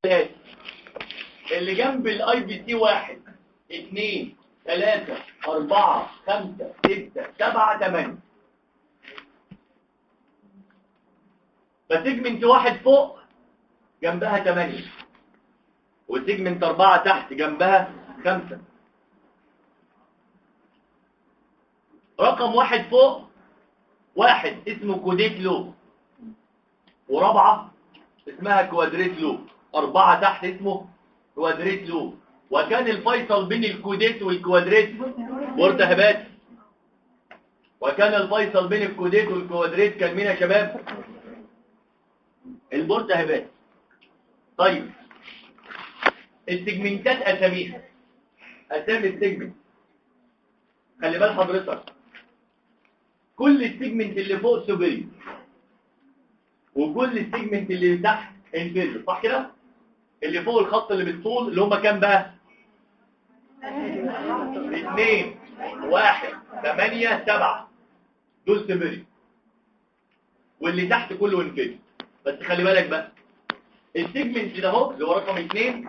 اللي جنب الاي بي سي 1 2 3 4 5 6 7 8 فسيجمنت 1 فوق جنبها 8 وسيجمنت 4 تحت جنبها 5. رقم 1 فوق 1 اسمه كوديت لوب، ورابعة اسمها كوادريت لوب، 4 تحت اسمه كوادريت لوب. وكان الفيصل بين الكوديت والكوادريت بورتا هبات. وكان الفيصل بين الكوديت والكوادريت كان مين يا شباب؟ البورتا هبات. طيب السيجمنتات اساميها، اسامي السيجمنت خلي بال حضرتك، كل السيجمنت اللي فوق سوبريور وكل السيجمنت اللي تحت انفيريور، صح كده؟ اللي فوق الخط اللي بالطول اللي هم كام بقى؟ 2 1 8 7 دول سوبريور، واللي تحت كله انفيريور. بس خلي بالك بقى السيجمنت ده اهو اللي هو رقم 2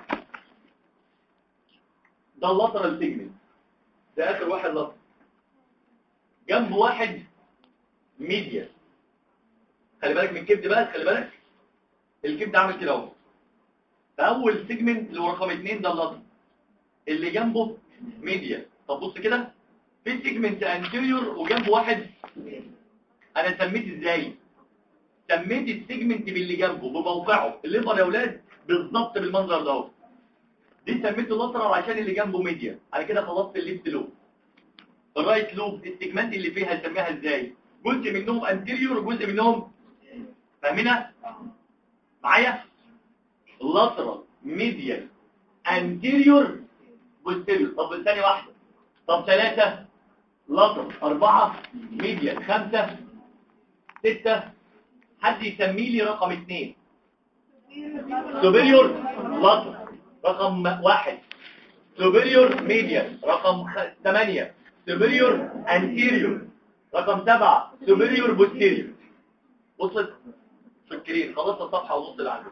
ده اللاترال سيجمنت، ده اخر واحد لاترال، جنب واحد ميديا. خلي بالك من الكبد بقى، خلي بالك الكبد عامل كده اهو. فاول سيجمنت اللي هو رقم 2 ده اللاترال اللي جنبه ميديا. طب بص كده في سيجمنت انتيريور وجنبه واحد، انا سميت ازاي؟ سميت السيجمنت باللي جنبه بموقعه الليفر يا اولاد بالظبط بالمنظر ده اهو. دي سميته لاترال عشان اللي جنبه ميديا. على كده خلصت الليفت لوب. الرايت لوب السيجمنت اللي فيها هنسميها ازاي؟ جزء منهم انتيريور وجزء منهم فاهمينها معايا؟ لاترال ميديال انتيريور بوستيريور. طب الثانيه واحده، طب 3 لاترال 4 ميديال 5 6. حد يسمي لي رقم 2 سوبريور لاترال، رقم 1 سوبريور ميديال، رقم 8 سوبريور انتيريور، رقم 7 سوبريور بوستيريور. وصلت؟ فكرين خلصت الصفحه ونص اللي عندك.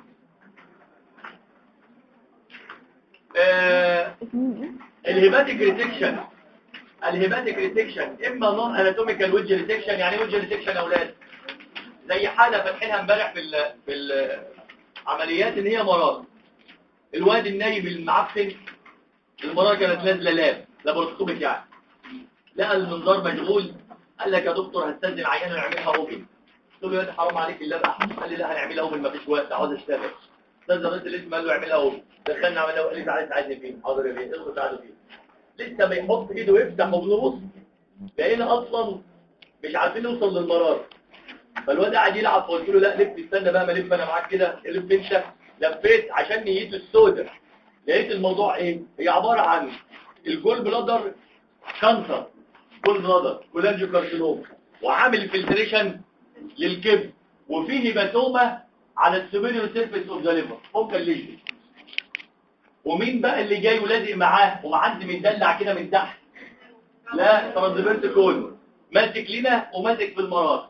الهيباتيك ريسكشن، الهيباتيك ريسكشن اما نون اناتوميكال ويدج ريسكشن. يعني ويدج ريسكشن يا اولاد زي حاله فاتحينها امبارح في العمليات ان هي مرض الواد النايب المعفن، المراه كانت نازله لابورتوميك يعني، لقى المنظار مشغول، قال لك يا دكتور هستاذن عيان ونعملها اوبن. قلت له يا حرام عليك اللبح. قال لي لا هنعملها اوبن مفيش وقت عاوز اشتغل. استاذ رئيس الاسم قال له اعملها اوبن، دخلنا عملها وقال لي تعالى ساعدني فين. حاضر يا بيه ادخل ساعده فين. لسه بيحط ايده ويفتح وبنبص لقينا اصلا مش عارفين نوصل للمرار. فالواد قاعد يلعب، فقلت له لا لف استنى بقى ما الف انا معاك كده. الف انت. لفيت عشان نيته السوداء، لقيت الموضوع ايه؟ هي عباره عن الجول بلادر كانسر، جول بلادر كولانجيو كارسينوم، وعامل فلتريشن للكبد، وفيه هيباتوما على السوبيريور سيرفيس اوف ذا ليفر فوق الليجن. ومين بقى اللي جاي ولازق معاه ومعدي متدلع كده من تحت؟ لا ترانزفيرت كول ماسك لنا وماسك في المرار،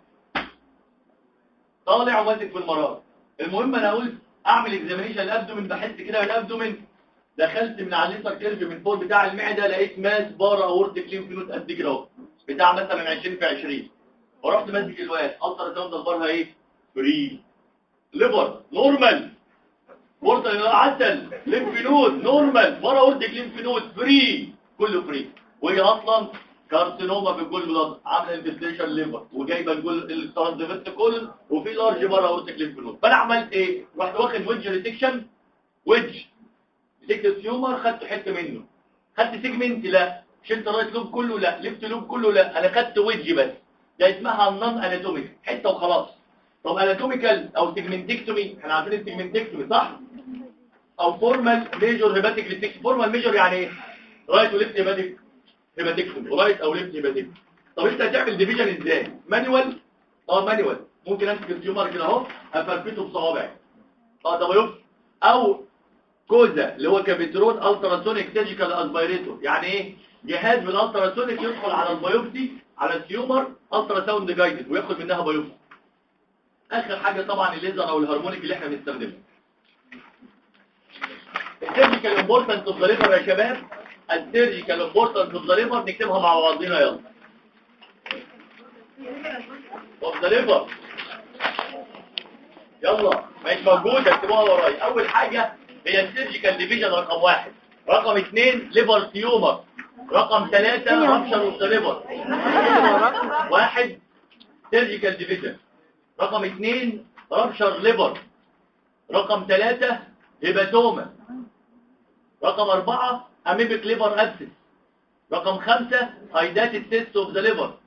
طالع وماسك في المرار. المهم انا قلت اعمل اكزامينيشن الابدومين، بحس كده الابدومين، دخلت من على الليسر كيرف من فوق بتاع المعده، لقيت ماس بارا اورتيك ليمف نود قد كده اهو بتاع مثلا 20 في 20. ورحت ماسك الواد الترا ساوند اخبارها ايه؟ فري ليفر نورمال، بورتا عسل ليمف نود نورمال، بارا اورتيك ليمف نود فري، كله فري. وهي اصلا كارسينوما في الجول بلاد عامله انفستيشن ليفر وجايبه الجول الترانزفيرت كولن وفي لارج بارا اورتيك ليمف نود. فانا عملت ايه؟ رحت واخد ويدج ريسكشن، ويدج مسكت التيومر خدت حته منه. خدت سيجمنت؟ لا. شلت الرايت لوب كله؟ لا. ليفت لوب كله؟ لا. انا خدت ويدج بس، ده اسمها نون اناتوميك حته وخلاص. طب اناتوميكال او سيجمنتكتومي، احنا عارفين السيجمنتكتومي صح؟ او فورمال ميجور هيباتيك ريسكشن. فورمال ميجور يعني ايه؟ رايت وليفت هيباتيكتومي، رايت او ليفت هيباتيكتومي. طب انت هتعمل ديفيجن ازاي؟ مانيوال؟ مانيوال. ممكن امسك التيومر كده اهو افرفته بصوابعي. ده بيوف. او كوزا اللي هو كابيترون التراسونيك سيرجيكال اسبيريتور. يعني ايه؟ جهاز بالالتراسونيك يدخل على البيوبسي على التيومر الترا ساوند جايدد وياخد منها بيوبسي. اخر حاجه طبعا الليزر او الهارمونيك اللي احنا بنستخدمه. السيرجيكال امبورتنس اوف ذا ليفر يا شباب، السيرجيكال امبورتنس اوف ذا ليفر نكتبها مع بعضينا يلا. اوف ذا ليفر يلا مش موجوده اكتبوها ورايا. اول حاجه هي السيرجيكال ديفيجن رقم 1، رقم 2 ليفر تيومر، رقم 3 رابشر اوف ذا ليفر. 1 سيرجيكال ديفيجن، رقم 2 رابشر ليفر، رقم 3 هيباتوما، رقم 4 اميبيك ليفر ابسس، رقم 5 هايداتد سيست اوف ذا ليفر.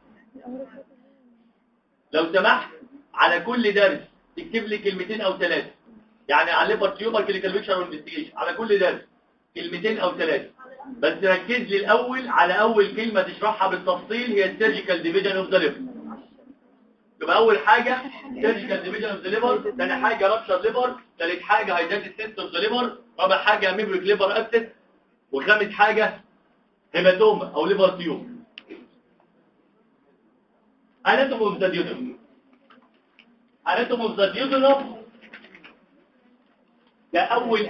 لو سمحت على كل درس تكتب لي كلمتين او 3، يعني على الليفر تيومر كلينيكال بيكتشر وانفستيجيشن على كل درس كلمتين او 3، بس ركز لي الاول على اول كلمه تشرحها بالتفصيل هي السيرجيكال ديفيجن اوف ذا ليفر. يبقى اول حاجه سيرجيكال ديفيجن اوف ذا ليفر، ثاني حاجه رابشر ليفر، ثالث حاجه هايداتد سيست اوف ذا ليفر، رابع حاجه اميبيك ليفر ابسس، وخامس حاجه هيماتوما او ليفر تيومر. اناتومي اوف ذا ديودرم. اناتومي اوف ذا ديودرم ده اول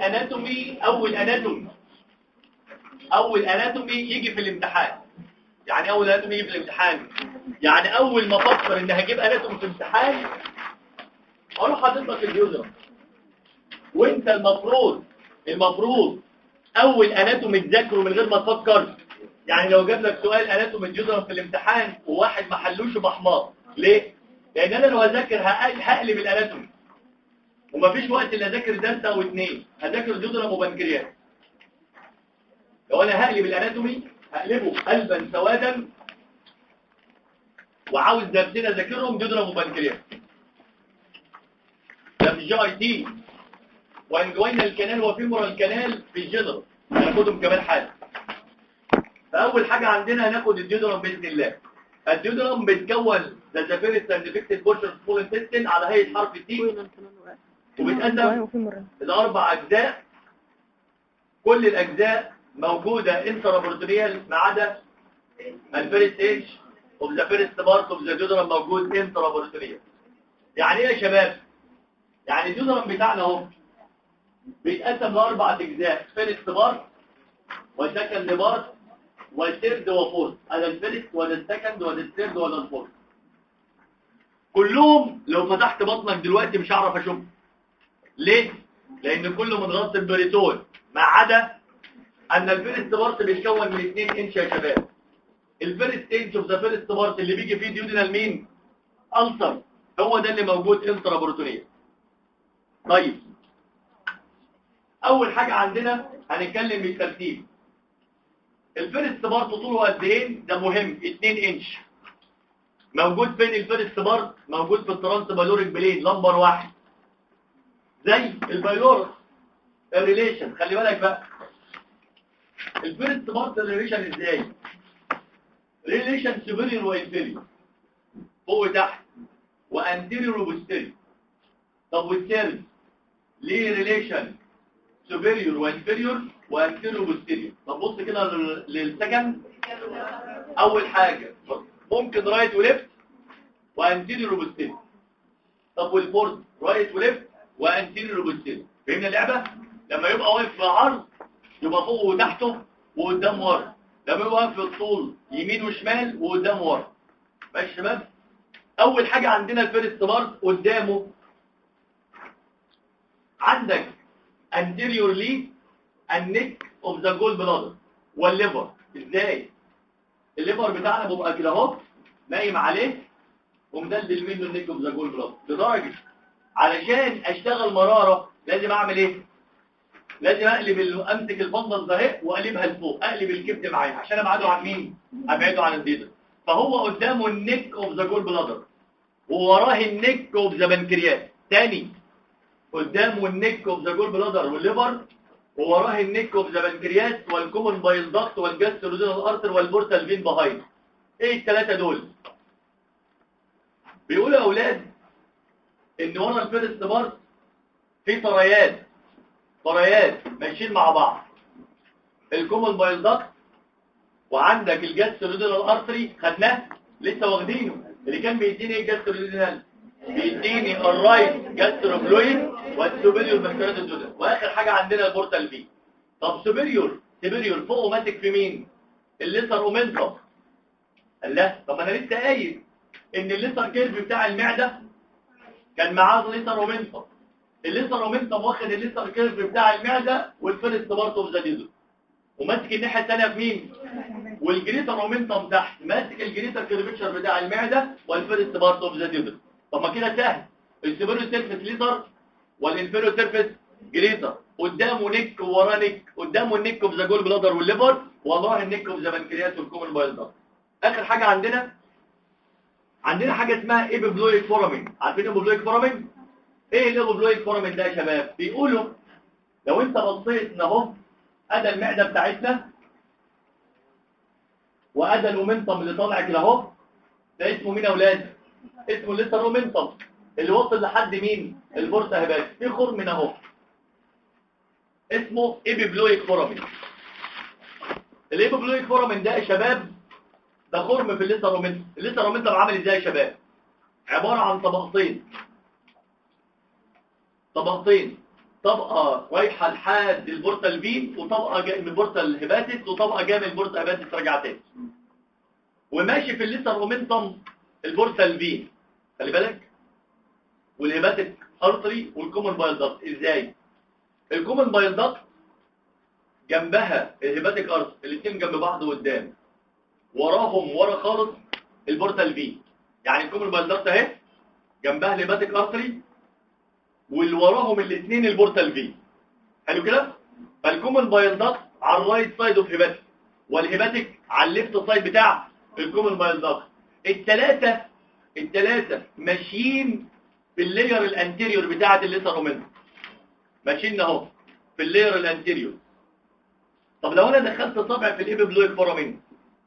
اناتومي يجي في الامتحان. يعني اول اناتومي يجي في الامتحان، يعني اول ما افكر ان هجيب اناتومي في امتحان اروح حاطط لك الديودرم. وانت المفروض اول اناتومي تذاكره من غير ما تفكر. يعني لو جاب لك سؤال اناتومي الديودرم في الامتحان وواحد ما حلوش بحمار، ليه؟ لان انا لو هذاكر هقلب الاناتومي، ومفيش وقت اللي اذاكر درس او 2، هذاكر ديودرم وبنكرياس. لو انا هقلب الاناتومي هقلبه قلبا سوادا، وعاوز درسين اذاكرهم ديودرم وبنكرياس. ده في الجي اي تي، وانجوينا الكنال وفيمورال كانال في الجنرال هناخدهم كمان حاجه. فاول حاجه عندنا هناخد الديودرم باذن الله. الديودرم بيتكون ذا فيرست اند فيكتد بورشن سمول انتستين على هيئه حرف تي، وبيتقسم لاربع اجزاء. كل الاجزاء موجوده انترابورتونيال ما عدا الفيرست ايج اوف ذا فيرست بارت اوف ذا ديودرم موجود انترابورتونيال. يعني ايه يا شباب؟ يعني الديودرم بتاعنا اهو بيتقسم لاربع اجزاء، فيرست بارت وسكند بارت والثيرد وفورث. هذا الفيرست ولا السكند ولا الثيرد ولا الفورث. كلهم لو فتحت بطنك دلوقتي مش هعرف اشوف. ليه؟ لان كله متغطي ببريتون ما عدا ان الفيرست بارت بيتكون من 2 انش يا شباب. الفيرست انش اوف ذا فيرست بارت اللي بيجي فيه ديودينال مين؟ ألسر، هو ده اللي موجود انترابروتونيا. طيب اول حاجه عندنا هنتكلم بالترتيب. الفيرست بارت طوله قد ايه؟ ده مهم. 2 انش. موجود فين الفيرست بارت؟ موجود في الترانس بالوريك بليد لمبر 1 زي البايلورس. الريليشن خلي بالك بقى، الفيرست بارت الريليشن ازاي؟ ريليشن سوبيريور وانفيريور، فوق وتحت وانتيريور وبوستيريور. طب والثيرد ليه ريليشن سوبيريور وانفيريور وانتيريور وبوستيريور؟ طب بص كده للسكند. اول حاجه ممكن رايت وليفت وانتيريور وبوستيريور. طب والفورث رايت وليفت وانتيريور وبوستيريور. فهمنا اللعبه؟ لما يبقى واقف في عرض يبقى فوق وتحته وقدام ورا، لما يبقى واقف في الطول يمين وشمال وقدام ورا. ماشي يا شباب؟ اول حاجه عندنا الفيرست بارت قدامه عندك anteriorly النك اوف ذا جول بلادر والليفر. ازاي؟ الليفر بتاعنا بيبقى كده اهو نايم عليه ومدلدل منه النك اوف ذا جول بلادر، لدرجه علشان اشتغل مراره لازم اعمل ايه؟ لازم امسك الفندق ده اهي واقلبها لفوق، اقلب الكبد معايا عشان ابعده عن مين؟ ابعده عن الديدر. فهو قدامه النك اوف ذا جول بلادر ووراه النك اوف ذا بنكرياس. تاني قدامه النك اوف ذا جول بلادر والليفر، ووراه النك اوف ذا بنكرياس والكومن بايل داكت والجاسترودينال ارتر والبورتال فين بهايند. ايه الثلاثه دول؟ بيقولوا يا اولاد ان ورا الفيرست بارت في طريات ماشيين مع بعض. الكومن بايل داكت وعندك الجاسترودينال ارتري خدناه لسه واخدينه، اللي كان بيديني ايه الجاسترودينال؟ بيديني الرايت جاستروفلويد والسوبيريور بكتيريا. واخر حاجه عندنا البورتال في. طب سوبيريور فوقه ماسك في مين؟ الليسر اومنتم. قال لا، طب انا لسه قايل ان الليسر كيرف بتاع المعده كان معاه الليسر اومنتم. الليسر اومنتم واخد الليسر كيرف بتاع المعده والفيرست بارت اوف ذا ليزر، وماسك الناحيه الثانيه في مين؟ والجريتر اومنتم تحت ماسك الجريتر كيرفتشر بتاع المعده والفيرست بارت اوف ذا ليزر. طب ما كده سهل، السوبيريور سيرفيس ليزر والانفيريور سيرفيس جريتر، قدامه نيك ووراه نيك، قدامه النيك اوف ذا جول بلادر والليفر، وراه النيك اوف ذا بنكرياس والكومن بايل داكت. اخر حاجه عندنا حاجه اسمها ايبيبلويك فورامين. عارفين ايبيبلويك فورامين؟ ايه الايبيبلويك فورامين ده يا شباب؟ بيقولوا لو انت بصيت اهو ادي المعده بتاعتنا وادي الاومنتم اللي طالع كده اهو، ده اسمه مين يا اولاد؟ اسمه الليتر اومنتم اللي وصل لحد مين؟ البورتا هبات. في خرم اهو اسمه ايبيبلويك فورامين. الايبيبلويك فورامين ده يا شباب ده خرم في الليتر اومنتم. الليتر اومنتم عامل ازاي يا شباب؟ عباره عن طبقتين، طبقه رايحه لحد البورتا الفين، وطبقه جايه من البورتا الهباتس، وطبقه جايه من البورتا هباتس راجعه تاني، وماشي في الليتر اومنتم البورتا الفين خلي بالك، والهباتيك ارتري والكومن بايل داكت. ازاي؟ الكومن بايل داكت جنبها الهباتيك ارتري، الاثنين جنب بعض قدام، وراهم ورا خالص البورتال في. يعني الكومن بايل داكت اهي جنبها الهباتيك ارتري، واللي وراهم الاثنين البورتال في. حلو كده؟ فالكومن بايل داكت على الرايت سايد اوف هيباتيك، والهيباتيك على الليفت سايد بتاع الكومن بايل داكت. الثلاثه ماشيين في اللاير الانتيريور بتاعه الليتر اومنتم، ماشيين اهو في اللاير الانتيريور. طب لو انا دخلت صبع في الايبيبلويك فورامين،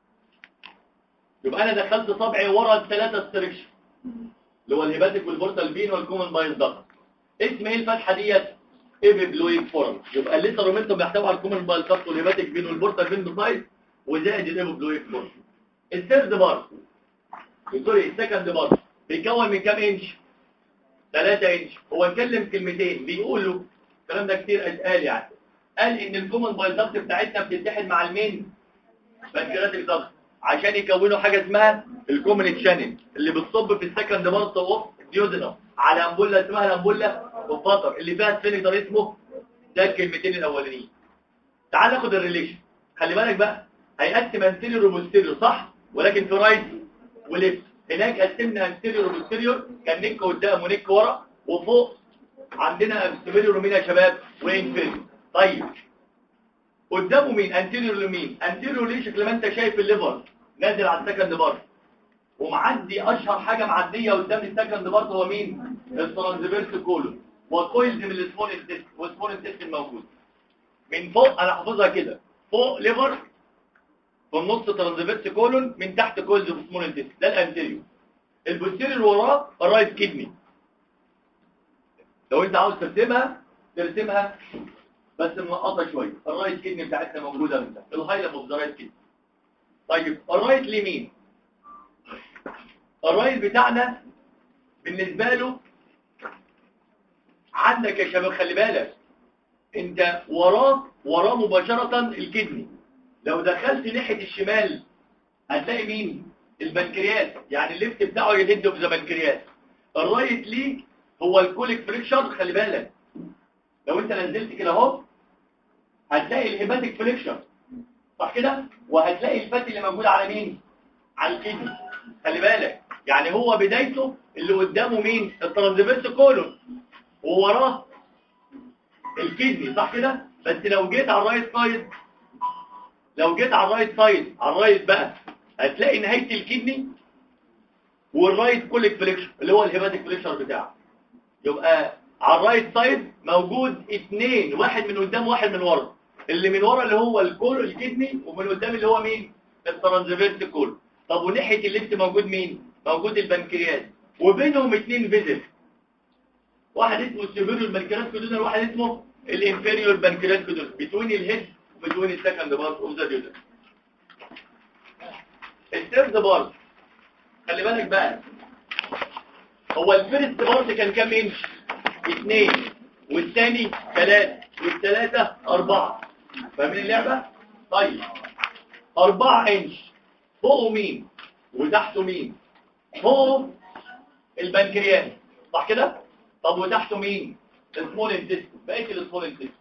يبقى انا دخلت صبعي ورا الثلاثه ستريكشن اللي هو الهيباتيك والبورتال فين والكومن بايل داكت. اسم ايه الفتحه ديت؟ ايبيبلويك فورامين. يبقى الليتر اومنتم بيحتوي على الكومن بايل داكت والهيباتيك فين والبورتال فين بسايد، وزائد الايبيبلويك فورامين. الثيرد بارت سوري السكند بارت بيتكون من كام انش؟ 3 انش. هو اتكلم كلمتين بيقولوا الكلام ده كتير اتقال، يعني قال ان الكومن بايل داكت بتاعتنا بتتحد مع المين بنكرياتيك داكت عشان يكونوا حاجه اسمها الكومن تشانل اللي بتصب في السكند بارت اوف ديودينم على امبوله اسمها الامبوله والفطر اللي فيها سفنكتر اسمه. ده الكلمتين الاولانيين. تعال ناخد الريليشن. خلي بالك بقى، هيقسم انتيريور وبوستيريور صح، ولكن في رايت وليفت. هناك قسمنا انتيريور وبوستيريور، كان نيك قدام ونيك ورا، وفوق عندنا سوبيريور ومين يا شباب؟ وانفيريور. طيب قدامه مين؟ انتيريور لمين؟ انتيريور ليه؟ شكل ما انت شايف الليفر نازل على السكند بارت، ومعدي اشهر حاجه معديه قدام السكند بارت هو مين؟ الترانسفيرس كولون وكويلز من السمول انتستين، والسمول انتستين موجود من فوق. انا حافظها كده، فوق ليفر، في النص ترانسفيرس كولون، من تحت كويلز في سمول انتستين. ده الانتيريور. البوستيريور وراه الرايت كيدني. لو انت عاوز ترسمها بس منقطه شويه. الرايت كيدني بتاعتنا موجوده من ده، الهايلم اوف ذا رايت كيدني. طيب الرايت لمين؟ الرايت بتاعنا بالنسبه له عندك يا شباب خلي بالك، انت وراه مباشره الكدني. لو دخلت ناحيه الشمال هتلاقي مين؟ البنكرياس، يعني الليفت بتاعه يهد في ذا بنكرياس. الرايت ليه هو الكوليك فريكشر. خلي بالك لو انت نزلت كده اهو هتلاقي الهيباتيك فليكشر صح كده، وهتلاقي الفات اللي موجود على مين؟ على الكدني. خلي بالك يعني هو بدايته اللي قدامه مين؟ الترانسفيرس كولون، ووراه الكدني صح كده. بس لو جيت على الرايت سايد على الرايت بقى هتلاقي نهايه الكدني والرايت كوليك فليكشر اللي هو الهيباتيك فليكشر بتاعه. يبقى على الرايت سايد موجود اثنين، واحد من قدام واحد من ورا. اللي من ورا اللي هو الكدني، ومن قدام اللي هو مين؟ الترانسفيرس كولون. طب وناحيه الليفت موجود مين؟ موجود البنكرياس، وبينهم اثنين فيزل، واحد اسمه السوبيريور بنكرياس كودونال، وواحد اسمه الانفيريور بنكرياس كودونال، بتوين الهيد وبتوين السكند بارت اوف ذا ديودر. الثيرد بارت خلي بالك بقى، هو الفيرست بارت كان كام انش؟ 2، والثاني 3، والثلاثه 4. فاهمين اللعبه؟ طيب 4 انش فوقه مين وتحته مين؟ فوقه البنكرياس صح كده؟ طب وتحته مين؟ السمول انتستين، بقيه السمول انتستين.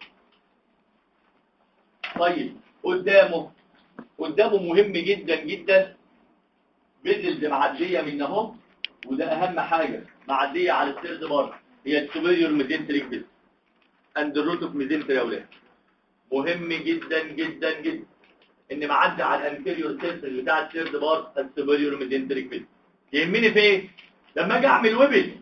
طيب قدامه مهم جدا جدا بيزلز معديه من اهو، وده اهم حاجه معديه على الثيرد بار، هي السوبيريور ميزنتريك بيز اند الروت اوف ميزنتري يا اولاد. مهم جدا جدا جدا ان معدي على الانتيريور سيرفيس بتاع الثيرد بار السوبيريور ميزنتريك بيز. يهمني في ايه؟ لما اجي اعمل ويبل،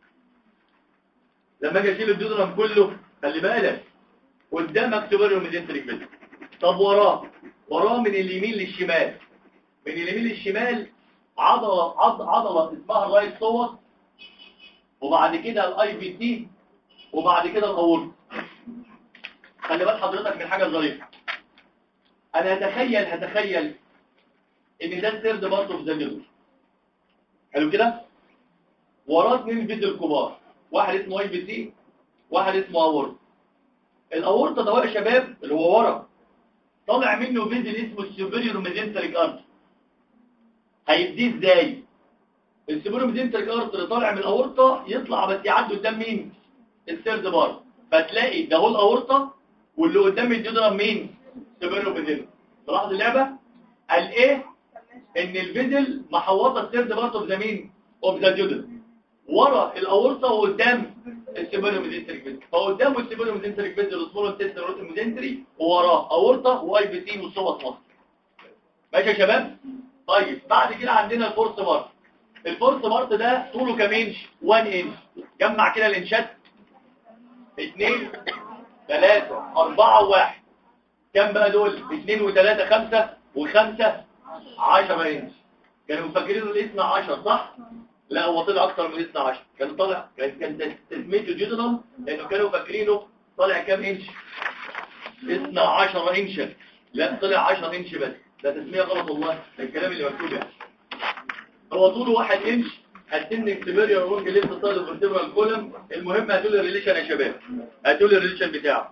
لما اجي اشيل الديودرام كله، خلي بالك قدامك سوبيريور ميزنتريك بيز. طب وراه من اليمين للشمال، من اليمين للشمال عضله اسمها الرايت صوت، وبعد كده الاي بي تي، وبعد كده الاورطه. خلي بال حضرتك من حاجه ظريفه. انا هتخيل ان ده الثيرد بارت اوف ذا نيوز. حلو كده؟ وراه 2 فيزل كبار، واحد اسمه اي بي تي، واحد اسمه اورطه. الاورطه ده يا شباب اللي هو ورا طالع منه فيزل اسمه السوبيريور ميزنتريك ارتري. هيديه ازاي؟ السوبيريور ميزنتريك ارتري طالع من الاورطه، يطلع بس يعدي قدام مين؟ الثيرد بار. فتلاقي ده هو الاورطه، واللي قدام الجدران مين؟ سوبيريور ميزنتريك. تلاحظ اللعبه؟ قال ايه؟ ان الفيزل محوطه الثيرد بارت اوف ذا مين؟ اوف ذا جدران، ورا الاورطه وقدام السوبيريور ميزنتريك فيزل. فقدامه السوبيريور ميزنتريك فيزل والسمول انتستين روت ميزنتري، ووراه اورطه واي بي تي وصوت مصر. ماشي يا شباب؟ طيب بعد كده عندنا الفورس بارت. الفورس بارت ده طوله كام انش؟ 1 انش. جمع كده الانشات: 2 3 4 و1. كام بقى دول؟ 2 و3 5 و5 10 انش. كانوا مفكرين الاسم 10 صح؟ لا هو طلع اكتر من الاسم 10. كان طالع كان تسميته جدران لانه كانوا فاكرينه طالع كام انش؟ اسم 10 انش. لا طلع 10 انش بس. ده تسميه غلط والله، ده الكلام اللي مكتوب يعني. هو طوله 1 انش. هتسن سيبيريور وونج ليفت سايد فيرتيبرال كولم. المهم هاتوا لي الريليشن يا شباب، هاتوا لي الريليشن بتاعه.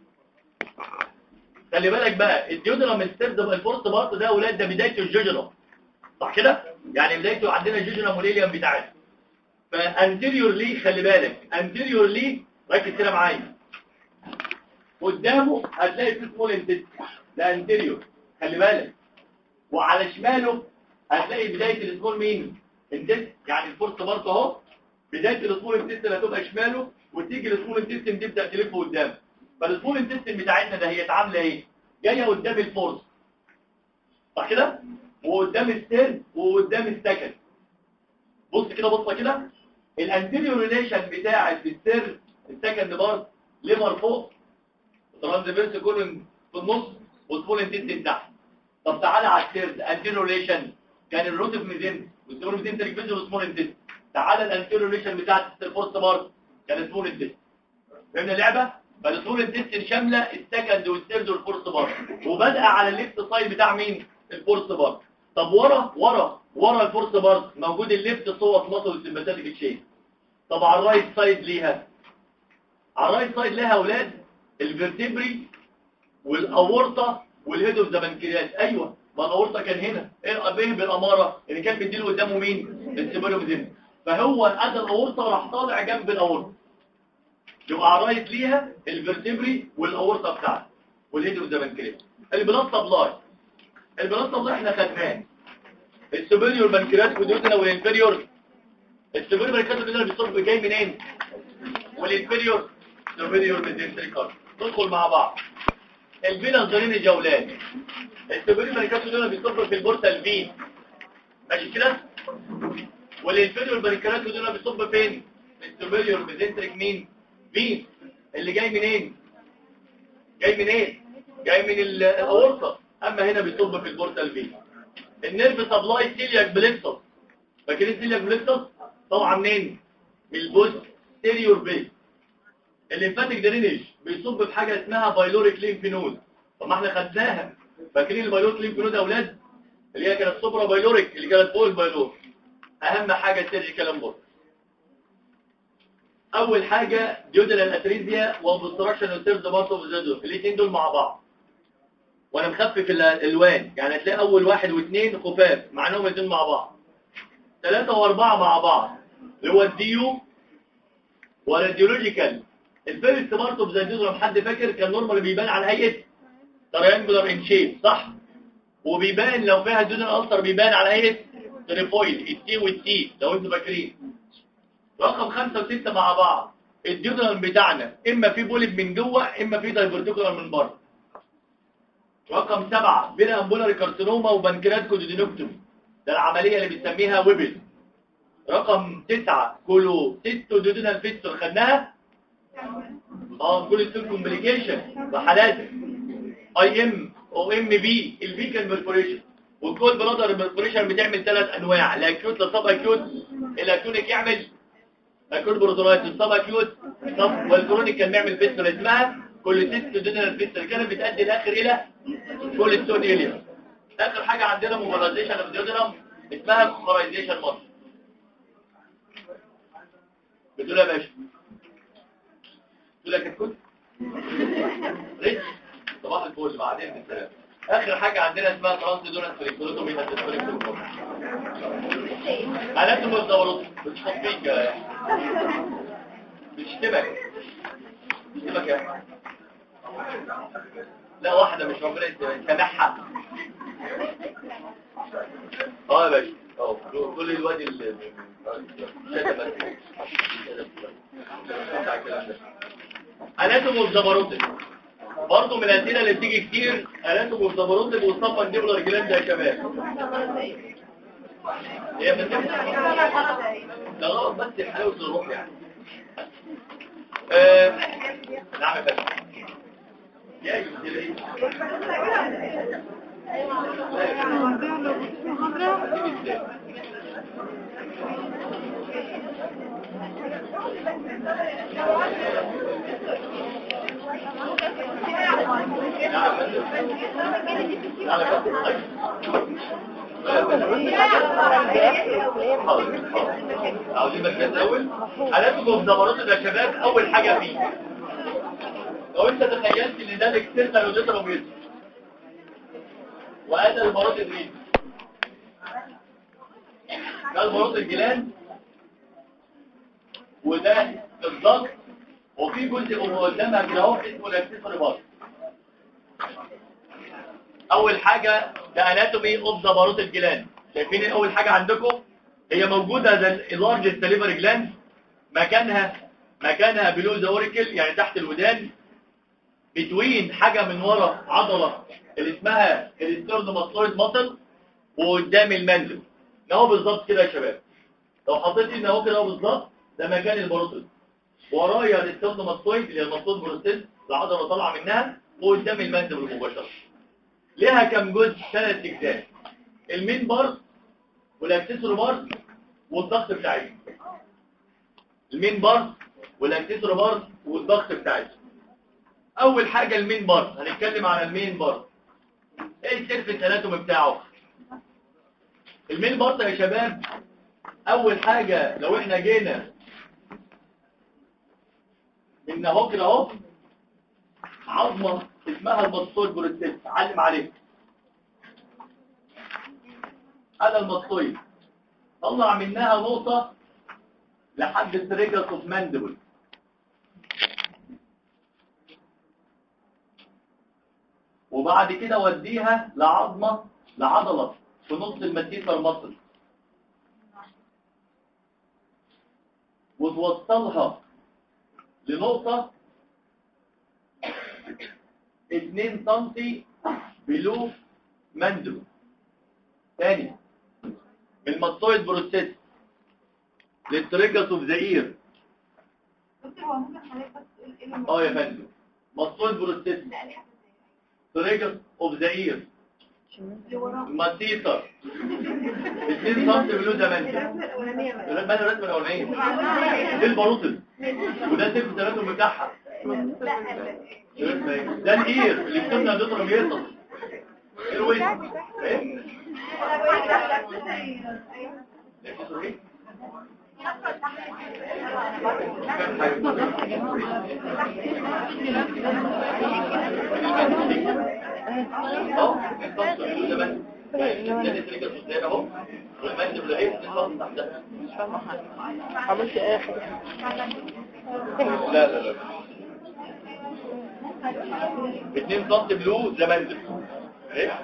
خلي بالك بقى الديودرام الثيرد الفورث بارت ده يا اولاد ده بدايته الجوجرام صح كده؟ يعني بدايته عندنا الجوجرام والإليوم بتاعته. فانتيريور ليه خلي بالك، انتيريور ليه ركز كده معايا. قدامه هتلاقي في سمول انتست، ده انتيريور خلي بالك. وعلى شماله هتلاقي بدايه السمول مين؟ انتست. يعني الفورث بارت اهو، بدايه السمول انتست هتبقى شماله، وتيجي السمول انتست تبدا تلف قدام. فالسمول انتست بتاعتنا ده هي عامله ايه؟ جايه قدام الفورث صح كده؟ وقدام الثيرد وقدام السكند. بص كده بصه كده، الانتيريور ريليشن بتاعت الثيرد السكند بارت ليفر فوق، ترانزفيرس كولون في النص، وسمول انتست تحت. طب تعالى على الثيرد انتيريور ريليشن كان الروت اوف ميزنتري والسمول ميزنتري فيزل وسمول انتست. تعالى الانتيريور ريليشن بتاعت الفورث بارت كان سمول انتست. فهمنا اللعبه؟ فالسمول انتست شامله السكند والثيرد والفورث بارت، وبدأ على الليفت سايد بتاع مين؟ الفورث بارت. طب ورا الفورث بارت موجود الليفت صوت مصل والسمباتيك تشين. طب على الرايت سايد ليها، على الرايت سايد ليها اولاد الفرتبري والاورطه والهيد اوف ذا بنكرياس. ايوه ما الاورطه كان هنا، ايه بالاماره اللي كان بيديله قدامه مين؟ السيبيريور ميزنتري. فهو ادى الاورطه راح طالع جنب الاورطه، يبقى على الرايت ليها الفرتبري والاورطه بتاعته والهيد اوف ذا بنكرياس. البلاد سبلاي، البلاد سبلاي احنا خدناه السوبيريور بنكرياس وديودنا والانفيريور. السوبيريور بنكرياس وديودنا بيصب جاي منين؟ والانفيريور سوبيريور ميزنتري كارد. ندخل مع بعض. الفينا درينج يا اولاد، السوبيريور بنكرياس وديودنا بيصب في البورتال فين ماشي كده، والانفيريور بنكرياس وديودنا بيصب فين؟ السوبيريور ميزنتريك مين؟ فين اللي جاي منين؟ جاي من الاورطه. اما هنا بيصب في البورتال فين. النيرف سبلاي سيلياك بليكسس، فاكرين سيلياك بليكسس؟ طبعا منين؟ من البوستيريور بيز. الليمفاتيك درينج بيصب في حاجه اسمها بايلوريك ليمف نود. طب ما احنا خدناها، فاكرين البايلوريك ليمف نود يا اولاد؟ اللي هي كانت سوبرا بايلوريك اللي كانت فوق البايلور. اهم حاجه السيرجيكال امبورت. اول حاجه ديودنال اتريزيا وابستراكشن الثيرد بارت اوف ذا دور، الاثنين دول مع بعض. وانا مخفف الالوان، يعني هتلاقي اول واحد واثنين خفاف مع انهم الاثنين مع بعض، 3 و4 مع بعض اللي هو الديو والراديولوجيكال. الفيرست بارت اوف ذا ديودرم حد فاكر كان نورمال بيبان على هيئه تريانجولار ان شيب صح؟ وبيبان لو فيها ديودرال ألسر بيبان على هيئه تريفويد التي والتي لو انتوا فاكرين. رقم 5 و6 مع بعض الديودرال بتاعنا اما في بوليب من جوه اما في دايفرتيكولار من بره. رقم 7 بين امبولاري كارسينوما وبنكرياتيك ديدينوكتومي، ده العمليه اللي بنسميها ويبل. رقم 9 كولوسيستو ديودينال فيستول خدناها كولوسيستو كومبليكيشن وحالات اي ام او ام بي الفيكال ميرفوريشن. والكول برادر ميرفوريشن بتعمل 3 انواع، الاكيوت للسب اكيوت، الاكيونيك يعمل اكيوت بروتونايت السب اكيوت والكرونيك كان بيعمل فيستول اسمها كولوسيستو ديودينال فيستول كانت بتؤدي الاخر الى كوليستون إليا. آخر حاجة عندنا موبيلايزيشن اوف ديودرم اسمها كومرايزيشن مصر. بتقول يا باشا بتقول لك كنت ريتش صباح الفل بعدين بالسلام. آخر حاجة عندنا اسمها ترانس دونال فريكتولوتومي هتسفريكتولوتومي. حالات المزدورات بتشطيك بتشتبك يا لا واحدة مش ربنا يسامحها. يا باشا دول الواد اللي اناتوم اوف زبروتك برضه من الاسئله اللي بتيجي كتير. اناتوم اوف زبروتك والصفه النيبولار جلاند يا شباب هي ده غلط بس حلاوه الروح يعني. نعم يا باشا يا جميل عاوزين بس الاول حالاتكم زبرات يا شباب. اول حاجه فيه لو انت تخيلت ان ده الاكسترنال وديترال ويز وهذا البارات الريد ده البارات الجلاند وده الضغط وفي جزء قدامها كده اهو اسمه الاكسسوري بارت. اول حاجه ده اناتومي اوف ذا بارات الجلاند. شايفين اول حاجه عندكم هي موجوده ده اللارج سليفري جلاند مكانها بلو ذا اوريكل يعني تحت الودان بتوين حاجه من ورا عضله اللي اسمها الاسترنوماسلويد ماسل وقدام المندل اهو بالظبط كده يا شباب. لو حطيت ان اهو كده بالظبط ده مكان الباروتيد ورايا الاسترنوماسلويد اللي هي الماسلويد بروستيس العضله طالعه منها وقدام المندل مباشره. ليها كم جزء؟ 3 اجزاء، المين بارت والاكسسوري بارت والضغط بتاعتها. المين بارت والاكسسوري بارت والضغط بتاعتها. اول حاجه المين بارت هنتكلم على المين بارت. ايه السيرفيس اناتومي بتاعه؟ المين بارت يا شباب اول حاجه لو احنا جينا من اهو كده اهو عظمه اسمها الماسلويد بروستيس علم عليها. هذا الماسلويد طلع منها نقطه لحد التريجرز اوف ماندبل وبعد كده وديها لعضله في نص المسيفر مصر وتوصلها لنقطه 2 سم بلو ماندبل. ثاني من الماسلويد بروستيس للتريجرز اوف ذا اير. يا فندم ماسلويد بروستيس تريجرز اوف ذا اير ماسيتر 2 سم بلو ذا ماندبل. ما انا رسمه الاولانيه دي الباروتيد وده سيف التناسل بتاعها. ده الاير اللي بتبنى بيضرب يرطب الويل ايه اهو 2 سم بلو ده بس ده تريجر صغير اهو والمندب ده ايه بتتحط تحتها. مش فاهمه حاجه، عملت ايه حاجه؟ لا لا لا 2 سم بلو ده مندب ايه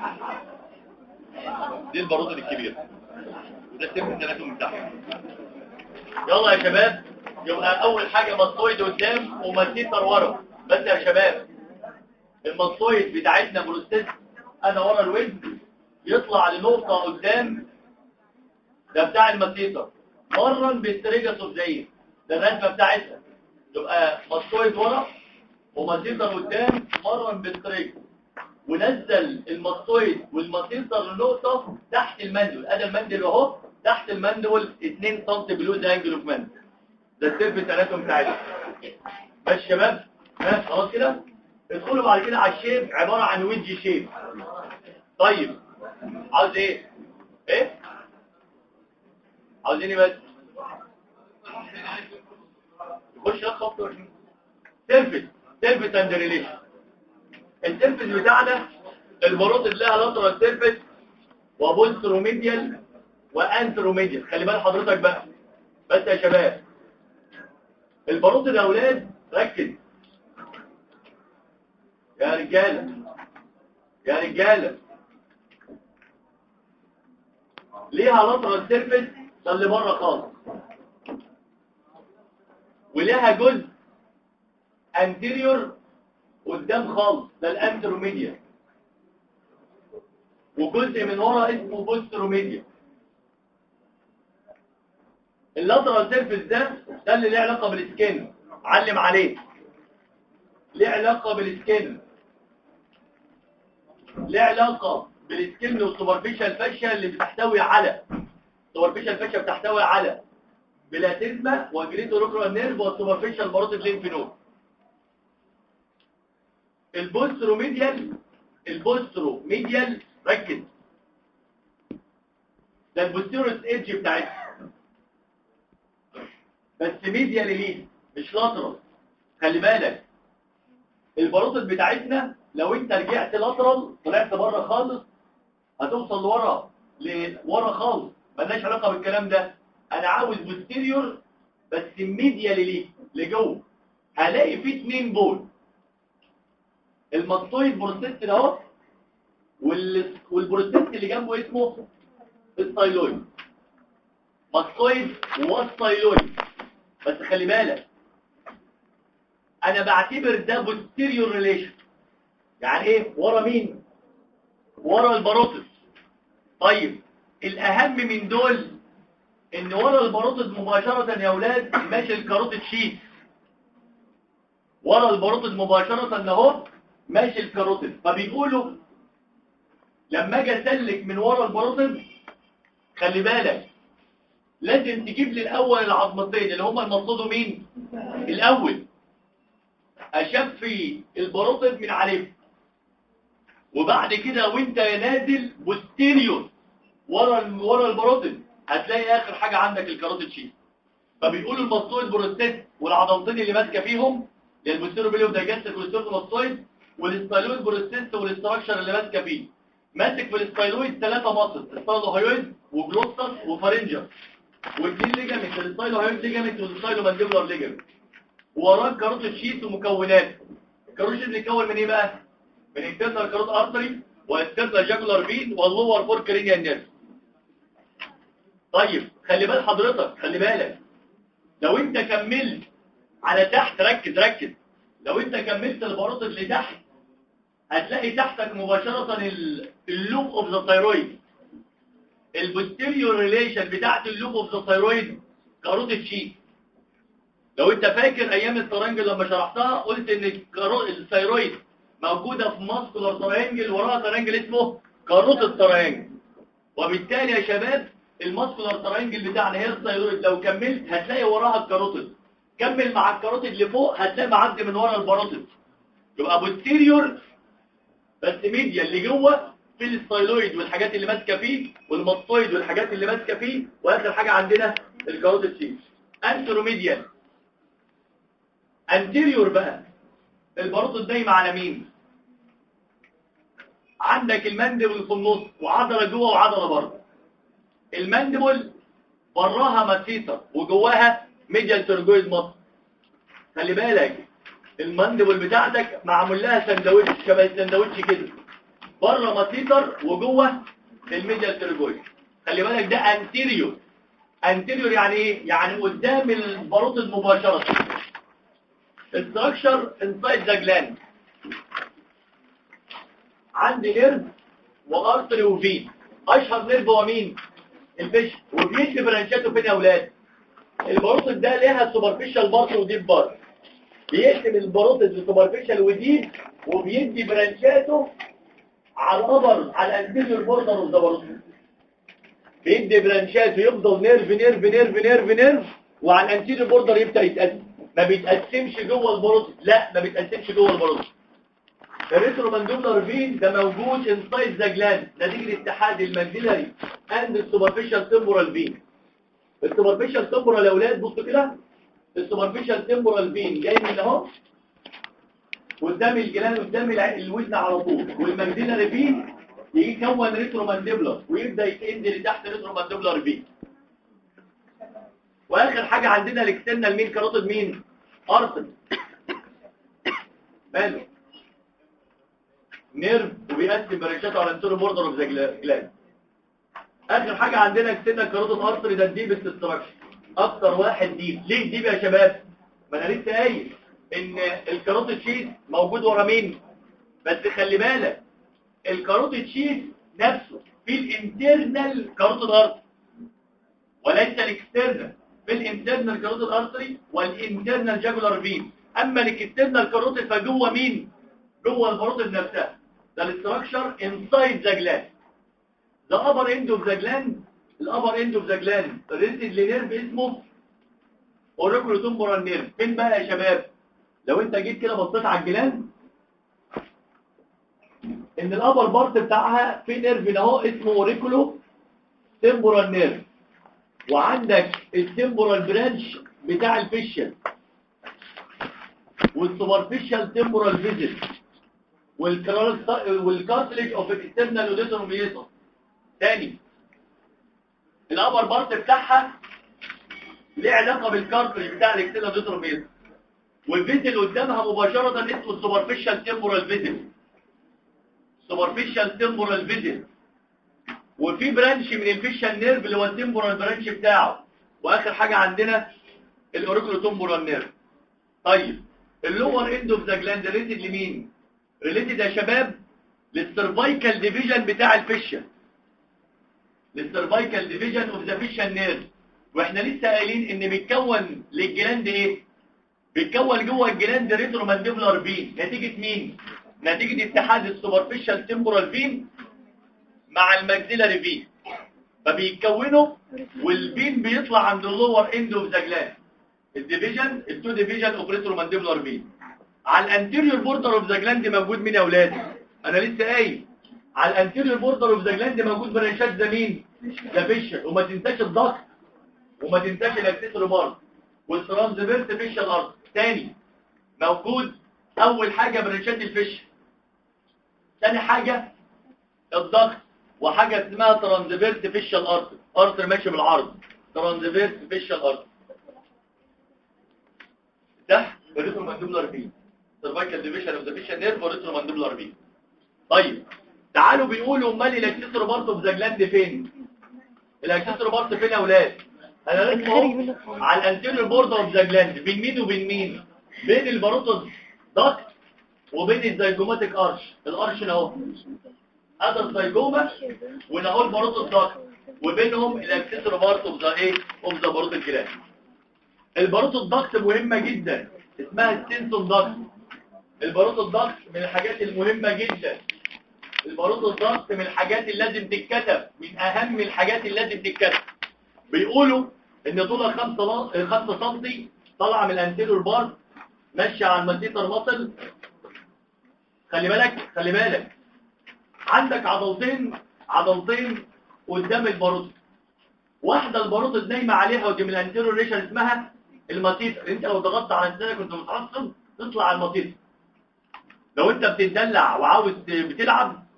دي البارود الكبير وده السيف 3 من تحت. يلا يا شباب، يبقى اول حاجه ماستويد قدام وماسيتر ورا. بس يا شباب الماستويد بتاعتنا بروستيت انا ورا الوجه يطلع لنقطه قدام ده بتاع الماسيتر مرن بالتريجاسوف زي ده الرسمه بتاعتها. يبقى ماستويد ورا وماسيتر قدام مرن بالتريج ونزل الماستويد والماسيتر لنقطه تحت المندل. ادي المندل اهو تحت المندل 2 سم بلوز انجل اوف مندل ده السيرف الاناتوم بتاعتنا. بس شباب ها خلاص كده ادخلوا بعد كده على الشيب عباره عن ويدج شيب. طيب عاوز ايه عاوزين ايه بس يخش خط سيرفيس اند ريليشن. السيرفيس بتاعنا البروتد لها لاترال سيرفيس وبوستروميديال وانتروميديال. خلي بال حضرتك بقى بس يا شباب البروتد يا اولاد ركز يا رجاله يا رجاله ليها لاترال سيرفيس ده اللي بره خالص ولها جزء انتيريور قدام خالص ده الانتروميديا وجزء من ورا اسمه بوستروميديا. اللاترال سيرفيس ده اللي له علاقه بالسكن علم عليه ليه علاقه بالسكن ليه علاقه بالسكن والسوبرفيشال فاشيا اللي بتحتوي على السوبرفيشال فاشيا بتحتوي على بلاتيزما وجريتوروكرال نيرف والسوبرفيشال باروتيد ليمف نود. البوستروميديال ركز ده البوستيروس ايدج بتاعتها بس ميديال ليه مش لاترال. خلي بالك الباروتيد بتاعتنا لو انت رجعت لاترال طلعت بره خالص هتوصل لورا خالص مالناش علاقه بالكلام ده. انا عاوز بوستيريور بس ميديال ليه لجوه. هلاقي فيه 2 بول الماستويد بروستيت ده اهو والبروستيت اللي جنبه اسمه الستايلويد. ماستويد والستايلويد بس خلي بالك انا بعتبر ده بوستيريور ريليشن. يعني ايه ورا مين؟ ورا الباروتيد. طيب الاهم من دول ان ورا الباروتيد مباشره يا اولاد ماشي الكاروتيد شيت. ورا الباروتيد مباشره اهو ماشي الكاروتيد. فبيقولوا لما اجي اسلك من ورا الباروتيد خلي بالك لازم تجيب لي الاول العظمتين اللي هم المقصودوا مين الاول اشفي الباروتيد من عليه وبعد كده وانت نازل بوستيريور ورا الباروتيد هتلاقي اخر حاجه عندك الكاروتيد شيت. فبيقولوا الماستويد بروستيت والعضلتين اللي ماسكه فيهم البوستيريور بيليوم دايجاستيك والستيرنوماستويد والستايلويد بروستيت والاستراكشر اللي ماسكه فيه. ماسك في الستايلويد 3 ماسل ستايلوهايويد وجلوستس وفارنجر واثنين ليجامنت الستايلوهايويد ليجامنت والستايلومانديبولار ليجامنت. وراه كاروتيد شيت ومكونات. الكاروتيد شيت بيتكون من ايه بقى؟ من انترنال كاروت ارتري واكسترنال جاكولار فين واللور فور كرينيال نيرف. طيب خلي بال حضرتك خلي بالك لو انت كملت على تحت ركز لو انت كملت الباروتيد لتحت هتلاقي تحتك مباشرة اللوب اوف ذا ثايرويد. البوستيريور ريليشن بتاعت اللوب اوف ذا ثايرويد كاروتيد شيت. لو انت فاكر ايام الترانجل لما شرحتها قلت ان الثايرويد موجودة في ماسكولار ترينجل وراها ترينجل اسمه كاروتيد ترينجل. وبالتالي يا شباب الماسكولار ترينجل بتاعنا هي الثايرويد لو كملت هتلاقي وراها الكاروتيد. كمل مع الكاروتيد لفوق هتلاقي معدي من ورا الباروتيد. يبقى بوستيريور بس ميديا اللي جوه في الستايلويد والحاجات اللي ماسكه فيه والماستويد والحاجات اللي ماسكه فيه واخر حاجه عندنا الكاروتيد شيت. انتروميديال انتيريور بقى الباروتيد دايما على مين؟ وعندك المانديبل في النص وعضله جوه وعضله بره. المانديبل براها ماتيتر وجواها ميديال ترجويد مصر. خلي بالك المانديبل بتاعتك معمول لها سندوتش شبه السندوتش كده، بره ماتيتر وجوه الميديال ترجويد. خلي بالك ده انتيريور. انتيريور يعني ايه؟ يعني قدام الباروتيد مباشره. الستراكشر انسايد ذا جلاند. عندي نيرف وارتري وفين. اشهر نيرف هو مين؟ الفيش. وبيدي برانشاته فين يا اولاد؟ الباروتيد ده ليها سوبرفيشال بارت وديب بارت. بيقسم الباروتيد لسوبرفيشال وديب وبيدي برانشاته على الابر على الانتيريور بوردر اوف ذا باروتيد. بيدي برانشاته يفضل نيرف نيرف نيرف نيرف نيرف وعلى الانتيريور بوردر يبدا يتقسم. ما بيتقسمش جوه الباروتيد، لا ما بيتقسمش جوه الباروتيد. الريترومانديبولار فين ده موجود انسايد ذا جلاند نتيجه اتحاد المانديلاري اند السوبرفيشال تمبورال فين. السوبرفيشال تمبورال يا اولاد بصوا كده، السوبرفيشال تمبورال فين جاي من اهو قدام الجلاند قدام الودن على طول، والمانديلاري فين يجي يكون ريترومانديبولار ويبدا ينزل لتحت ريترومانديبولار فين. واخر حاجه عندنا الاكسترنال مين كاروتيد مين؟ ارتري. ماله؟ نيرف وبيقسم برانشاته على الانتيريور بوردر اوف ذا جلاند. اخر حاجه عندنا اكسترنال كاروتيد ارتري ده الديبست ستراكشر. اكتر واحد ديب. ليه ديب يا شباب؟ ما انا لسه قايل ان الكاروتيد شيت موجود ورا مين؟ بس خلي بالك الكاروتيد شيت نفسه في الانترنال كاروتيد ارتري وليس الاكسترنال. في الانترنال كاروتيد ارتري والانترنال جاجولار فين. اما الاكسترنال كاروتيد فجوه مين؟ جوه الباروتيد نفسها. ده الاستراكشر انسايد ذا جلاند. The upper end of the gland, الupper end of the gland related لنيرف اسمه auriculotemporal nerve. فين بقى يا شباب؟ لو انت جيت كده بصيت على الجلاند ان الابر بارت بتاعها في نيرف اهو اسمه auriculotemporal nerve، وعندك التمبورال برانش بتاع الفيشل والسوبرفيشال تمبورال فيزل والكارتليج اوف اكسترنال اوديتور ميتر. تاني الابر بارت بتاعها ليه علاقه بالكارتليج بتاع الاكسترنال اوديتور ميتر، والفيزل قدامها مباشره اسمه السوبرفيشال تمبورال فيزل. سوبرفيشال تمبورال فيزل. وفي برانش من الفيشال نيرف اللي هو التمبورال برانش بتاعه. واخر حاجه عندنا الاوريكولوتمبورال نيرف. طيب اللور اند اوف ذا جلاند ريليتد لمين؟ ريليتد يا شباب للسيرفايكال ديفيجن بتاع الفيشال. للسيرفايكال ديفيجن اوف ذا فيشال نيرف. واحنا لسه قايلين ان بيتكون للجلاند ايه؟ بيتكون جوه الجلاند ريترومانديبولار فين. نتيجه مين؟ نتيجه اتحاد السوبرفيشال تمبورال فين مع الماكسيلاري فين. فبيتكونوا والفين بيطلع عند اللور اند اوف ذا جلاند. الديفيجن التو ديفيجن اوف ريترومانديبولار فين. على الانتيريور بوردر اوف ذا جلاند موجود مين يا اولاد؟ انا لسه قايل على الانتيريور بوردر اوف ذا جلاند موجود برانشات ده مين؟ ده فيشل. وما تنساش الضغط وما تنساش الاكسسوري بارت والترانسفيرس فيشل ارت. تاني موجود اول حاجه برانشات الفيشل، ثاني حاجه الضغط، وحاجه اسمها ترانسفيرس فيشل ارت. ارت ماشي بالعرض ترانسفيرس فيشل ارت. ده الريترومانديبولار فين. سيرفايكال ديفيجن اوف ذا فيشل نيرف والريترومانديبولار فين. طيب تعالوا بيقولوا امال الاكسسوري بارت اوف ذا جلاند فين؟ الاكسسوري بارت فين يا اولاد؟ انا رسمه على الانتيريور بوردر اوف ذا جلاند. بين مين وبين مين؟ بين الباروتيد داكت وبين الزيجوماتيك ارش. الارش اهو هذا الزيجوما وهنا الباروتيد داكت وبينهم الاكسسوري بارت اوف ذا ايه؟ اوف ذا باروتيد جلاند. الباروتيد داكت مهمه جدا اسمها السينسون داكت. الباروتيد داكت من الحاجات المهمه جدا. الباروتيد داكت من الحاجات اللي لازم تتكتب، من اهم الحاجات اللي لازم تتكتب. بيقولوا ان طولها 5 سم طالعه من الانتيريور بارت ماشيه على المانتيتر ماسل. خلي بالك عندك عضلتين قدام الباروتيد. واحده الباروتيد نايمه عليها ودي من الانتيريور ريشن اسمها الماتيتر. انت لو ضغطت على اسنانك كنت متعصب تطلع على الماتيتر. لو انت بتدلع وعاوز بتلعب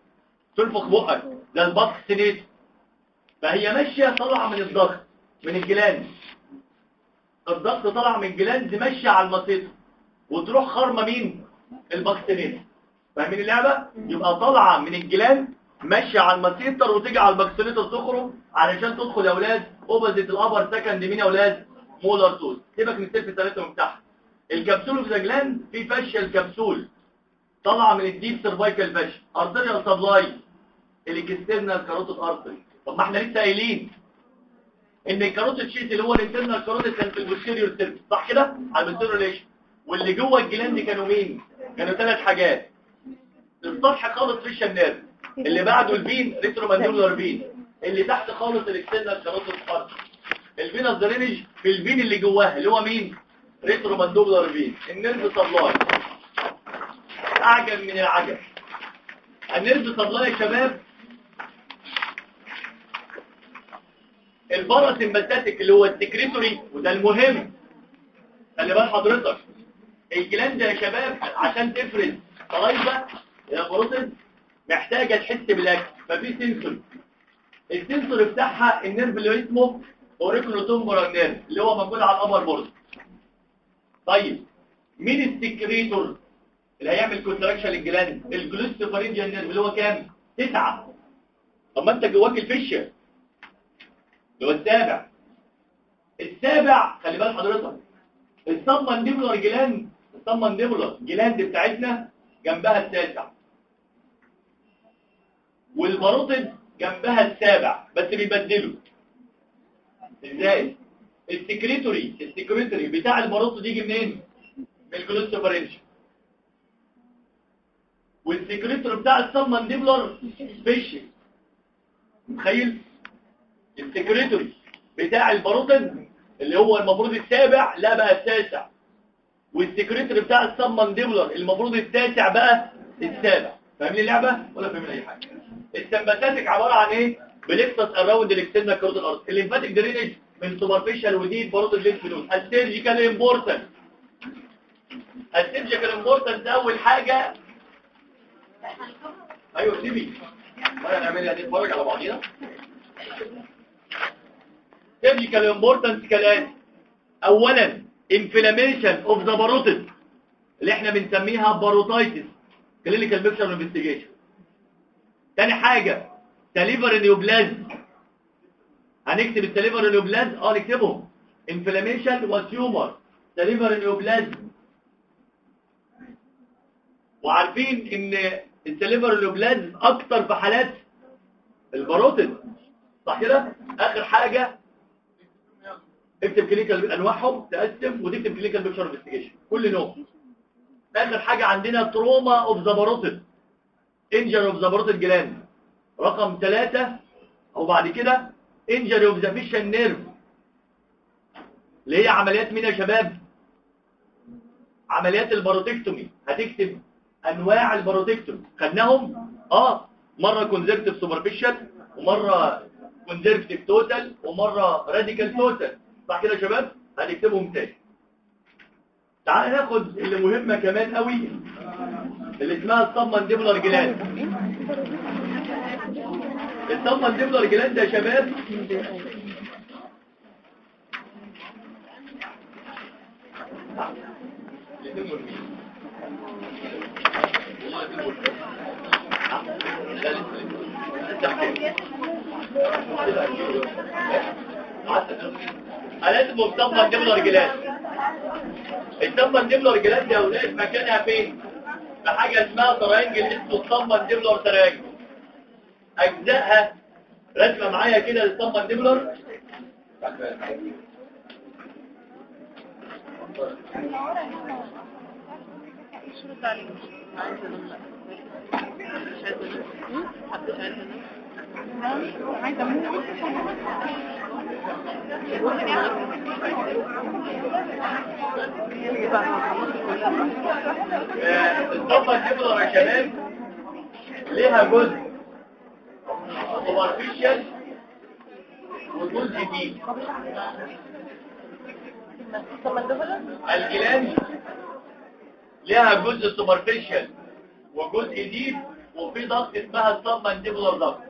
تنفخ بقك، ده الباكس سينيت. فهي ماشيه طالعه من الضغط من الجلاند، الضغط طالع من الجلاند ماشيه على المسيطر وتروح خرمه مين؟ الباكس سينيت. فاهمين اللعبه؟ يبقى طالعه من الجلاند ماشيه على المسيطر وتيجي على الباكس سينيت تخرج علشان تدخل يا اولاد اوبوزيت الابر سكند مين يا اولاد؟ مولر توز. سيبك من السيرف 3 من تحت. الكبسول في الجلاند في فاشيال كبسول طالعه من الديب سيرفايكال فاشيا، ارتريال سبلاي الاكسترنال كاروتيد ارتري. طب ما احنا لسه قايلين ان الكاروتيد شيت اللي هو الانترنال كاروتيد كان في البوستيريور سيرفيس صح كده على البوستيريور ريليشن، واللي جوه الجلاند كانوا مين؟ كانوا 3 حاجات. السطح خالص فيشال نيرف، اللي بعده الفين ريترومانديبولار فين، اللي تحت خالص الاكسترنال كاروتيد ارتري. الفينس درينج في الفين اللي جواها اللي هو مين؟ ريترومانديبولار فين. النيرف سبلاي اعجب من العجب. النيرف سبلاي يا شباب الباراسمباتيك اللي هو السكريتوري، وده المهم خلي بال حضرتك. الجلاند يا شباب عشان تفرز سلايفا يا بروتين محتاجه تحس بالاكل، ففي سنسور. السنسور بتاعها النيرف اللي اسمه اوريكولوتومبرال نيرف اللي هو موجود على الابر بورد. طيب مين السكريتور اللي هيعمل كونتراكشن للجلاند؟ الجلوستوفارينجيال نيرف اللي هو كام؟ 9. طب ما انت جواك الفشه اللي هو السابع. السابع خلي بال حضرتك السبمانديبولار جلاند، السبمانديبولار جلاند بتاعتنا جنبها التاسع، والباروتيد جنبها السابع، بس بيبدلوا. ازاي؟ السكريتوري بتاع الباروتيد يجي منين؟ من الجلوستوفارينج، والسكريتوري بتاع السبمانديبولار سبيشال. متخيل؟ السكريتوري بتاع الباروتيد اللي هو المفروض السابع لا بقى التاسع، والسكريتوري بتاع السبمانديبولار المفروض التاسع بقى السابع. فاهمين اللعبه ولا فاهمين اي حاجه؟ السمباتيك عباره عن ايه؟ بليكسس اراوند الاكسترنال كاروتيد ارتري. الليمفاتيك درينج من سوبرفيشال وديب باروتيد ليمف نود. السيرجيكال امبورتنس، السيرجيكال امبورتنس اول حاجه. ايوه سيبي ما نعملها نتفرج على بعضينا. سيرجيكال امبورتنس كالاتي: اولا انفلاميشن اوف ذا باروتيد اللي احنا بنسميها باروتايتس كلينيكال بيكتشر انفستيجيشن. تاني حاجه ساليفر نيوبلازم، هنكتب الساليفر نيوبلازم نكتبهم انفلاميشن وتيومر ساليفر نيوبلازم. وعارفين ان الساليفر نيوبلازم اكتر في حالات الباروتيد صح كده؟ اخر حاجه اكتب كلينيكال انواعهم تقسم وتكتب كلينيكال بيكتشر انفستيجيشن كل نوع. اخر حاجه عندنا تروما اوف ذا باروتيد، انجري اوف ذا باروتيد جلاند. رقم 3 او بعد كده انجري اوف ذا فيشن نيرف اللي هي عمليات مين يا شباب؟ عمليات الباروتكتومي. هتكتب انواع الباروتكتومي خدناهم مره كونزرفتيف سوبرفيشال ومره كونزرفتيف توتال ومره راديكال توتال صح كده يا شباب؟ هنكتبهم تاني. تعال ناخد اللي مهمه كمان قوي اللي اسمها السبمانديبولار جلاند. السبمانديبولار جلاند يا شباب لازم السبمانديبولار جلاند. السبمانديبولار جلاند يا اولاد مكانها فين؟ في حاجه اسمها تراينجل اسمه السبمانديبولار تراينجل. اجزائها رسمه معايا كده للسبمانديبولار. السبمانديبولار يا شباب ليها جزء سوبرفيشال وجزء ديب. الجلاند ليها جزء سوبرفيشال وجزء ديب وفي ضغط اسمها السبمانديبولار ضغط.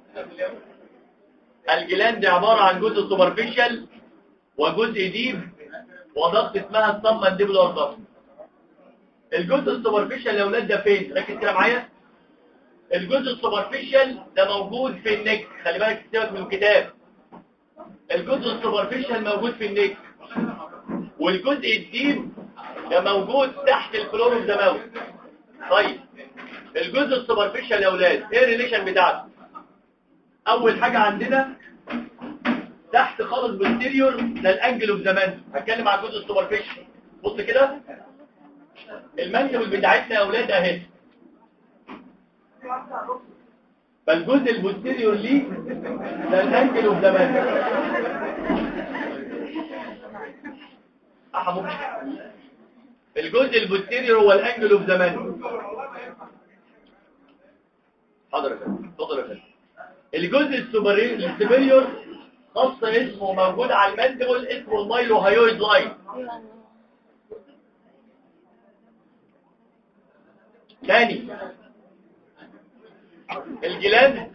الجلاند عباره عن جزء سوبرفيشال وجزء ديب وضغط اسمها السبمانديبولار ضغط. الجزء السوبرفيشال يا اولاد ده فين؟ ركز كده معايا. الجزء السوبرفيشال ده موجود في النك، خلي بالك سيبك من الكتاب. الجزء السوبرفيشال موجود في النك، والجزء الديب ده موجود تحت الفلور اوف ذا ماوث. طيب الجزء السوبرفيشال يا اولاد ايه الريليشن بتاعته؟ اول حاجه عندنا تحت خالص بالستيريور ده الانجل اوف ذا ماندبل. هتكلم على الجزء السوبرفيشال. بص كده الماندبل بتاعتنا يا اولاد اهي، فالجزء البوستيريور ليه ده الانجل اوف ذا ماندبل. الجزء البوستيريور هو الانجل اوف ذا ماندبل. حاضر يا فندم، اتفضل يا فندم. الجزء السوبريور خاص اسمه موجود على الماندبل اسمه المايلو هايويد لاين. ثاني الجلاند.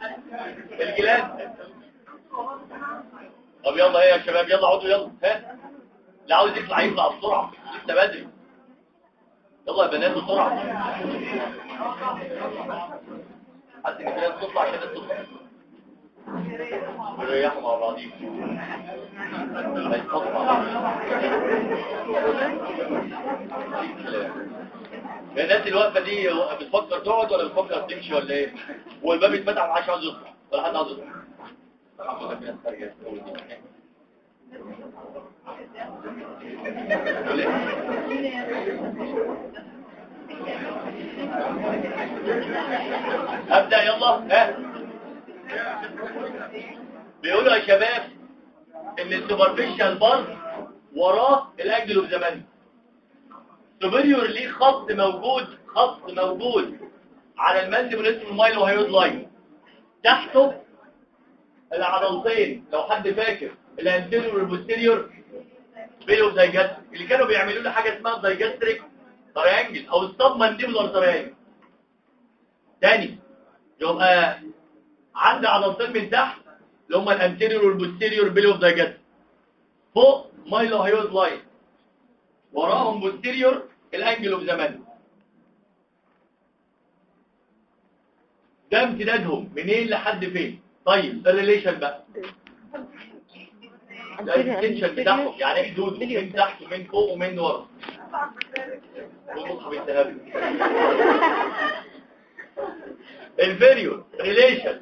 طب يلا ايه يا شباب، يلا اقعدوا يلا. ها اللي عاوز يطلع بسرعه، لسه بدري. يلا يا بنات بسرعه. حد كده تطلع عشان تطلع. نريحوا مع بعضين. الناس الوقفه دي بتفكر تقعد ولا بتفكر تمشي ولا ايه؟ هو الباب اتفتح ومحدش عاوز يطلع ولا حد عاوز يطلع؟ ابدا يلا. ها بيقولوا يا شباب ان السوبرفيشال بارت وراه الانجل اوف ذا ماندبل. سوبريور ليه خط موجود على الماندبل اسمه المايلو هايويد لاين. تحته العضلتين لو حد فاكر الانتيريور والبوستيريور بيلو زيجاستريك اللي كانوا بيعملوا له حاجه اسمها زيجاستريك تريانجل او السبمانديبولار تريانجل. تاني يبقى عندي عضلتين من تحت اللي هم الانتيريور والبوستيريور بيلو زيجاستريك، فوق مايلو هايويد لاين، وراهم بوستيريور الانجل اوف ذا ماندبل. ده امتدادهم منين لحد فين؟ طيب الريليشن بقى ده الديستنشن بتاعهم، يعني حدوده من تحت ومن فوق ومن ورا. والمصحف الذهبي. الفيريور ريليشن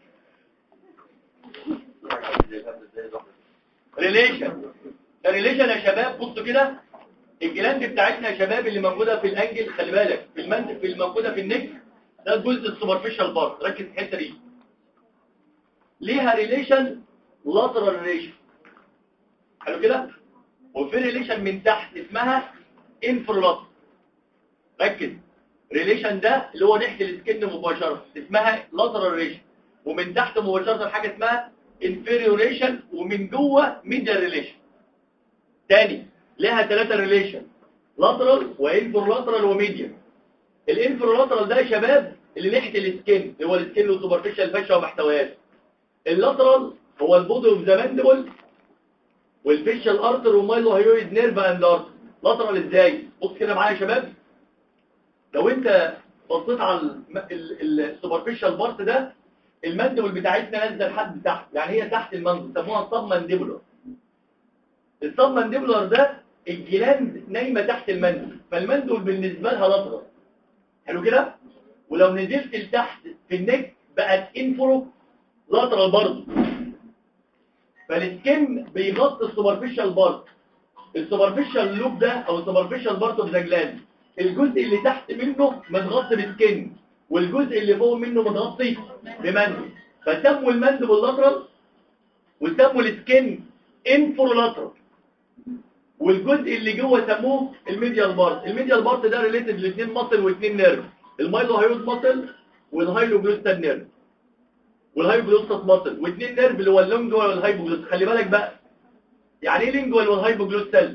الريليشن يا شباب بصوا كده. الجلاند بتاعتنا يا شباب اللي موجوده في الانجل، خلي بالك في المندب اللي موجوده في النك ده الجزء السوبرفيشال بارت. ركز في الحته دي. ليها ريليشن لاترال ريليشن، حلو كده، وفي ريليشن من تحت اسمها انفرولاترال. ركز ريليشن ده اللي هو ناحيه السكن مباشره اسمها لاترال ريليشن، ومن تحت مباشره حاجه اسمها انفيريور ريليشن، ومن جوه ميديال ريليشن. تاني لها 3 ريليشن، لاترال وانفرولاترال وميديال. الانفرولاترال ده يا شباب اللي ناحيه السكن اللي هو السكن والسوبرفيشال فاشيا ومحتويات. اللاترال هو البودي اوف ذا ماندبل والفيشال ارتر ومايلو هايويد نيرف اند ارتر. لاترال ازاي؟ بص كده معايا يا شباب. لو انت بصيت على السوبرفيشال بارت ده الماندبل بتاعتنا نازله لحد تحت، يعني هي تحت الماندبل، سموها السب مانديبولار. السب مانديبولار ده الجلاند نايمه تحت الماندبل، فالماندبل بالنسبه لها لاترال، حلو كده. ولو نزلت لتحت في النك بقت انفرو لاترال برضه، فالسكن بيغطي السوبرفيشال بارت. السوبرفيشال لوب ده او السوبرفيشال بارت اوف ذا جلاند الجزء اللي تحت منه متغطي بالسكن، والجزء اللي فوق منه متغطي بماندبل، فسموا الماندبل لاترال وسموا السكن انفرولاترال، والجزء اللي جوه سموه الميديال بارت. الميديال بارت ده ريليتد لاثنين ماسل واثنين نيرف، المايلو هايويد ماسل والهايلوجلوستال نيرف والهايبوجلوستال ماسل، واثنين نيرف اللي هو اللونجوال والهايبوجلوستال. خلي بالك بقى يعني ايه لينجوال والهايبوجلوستال؟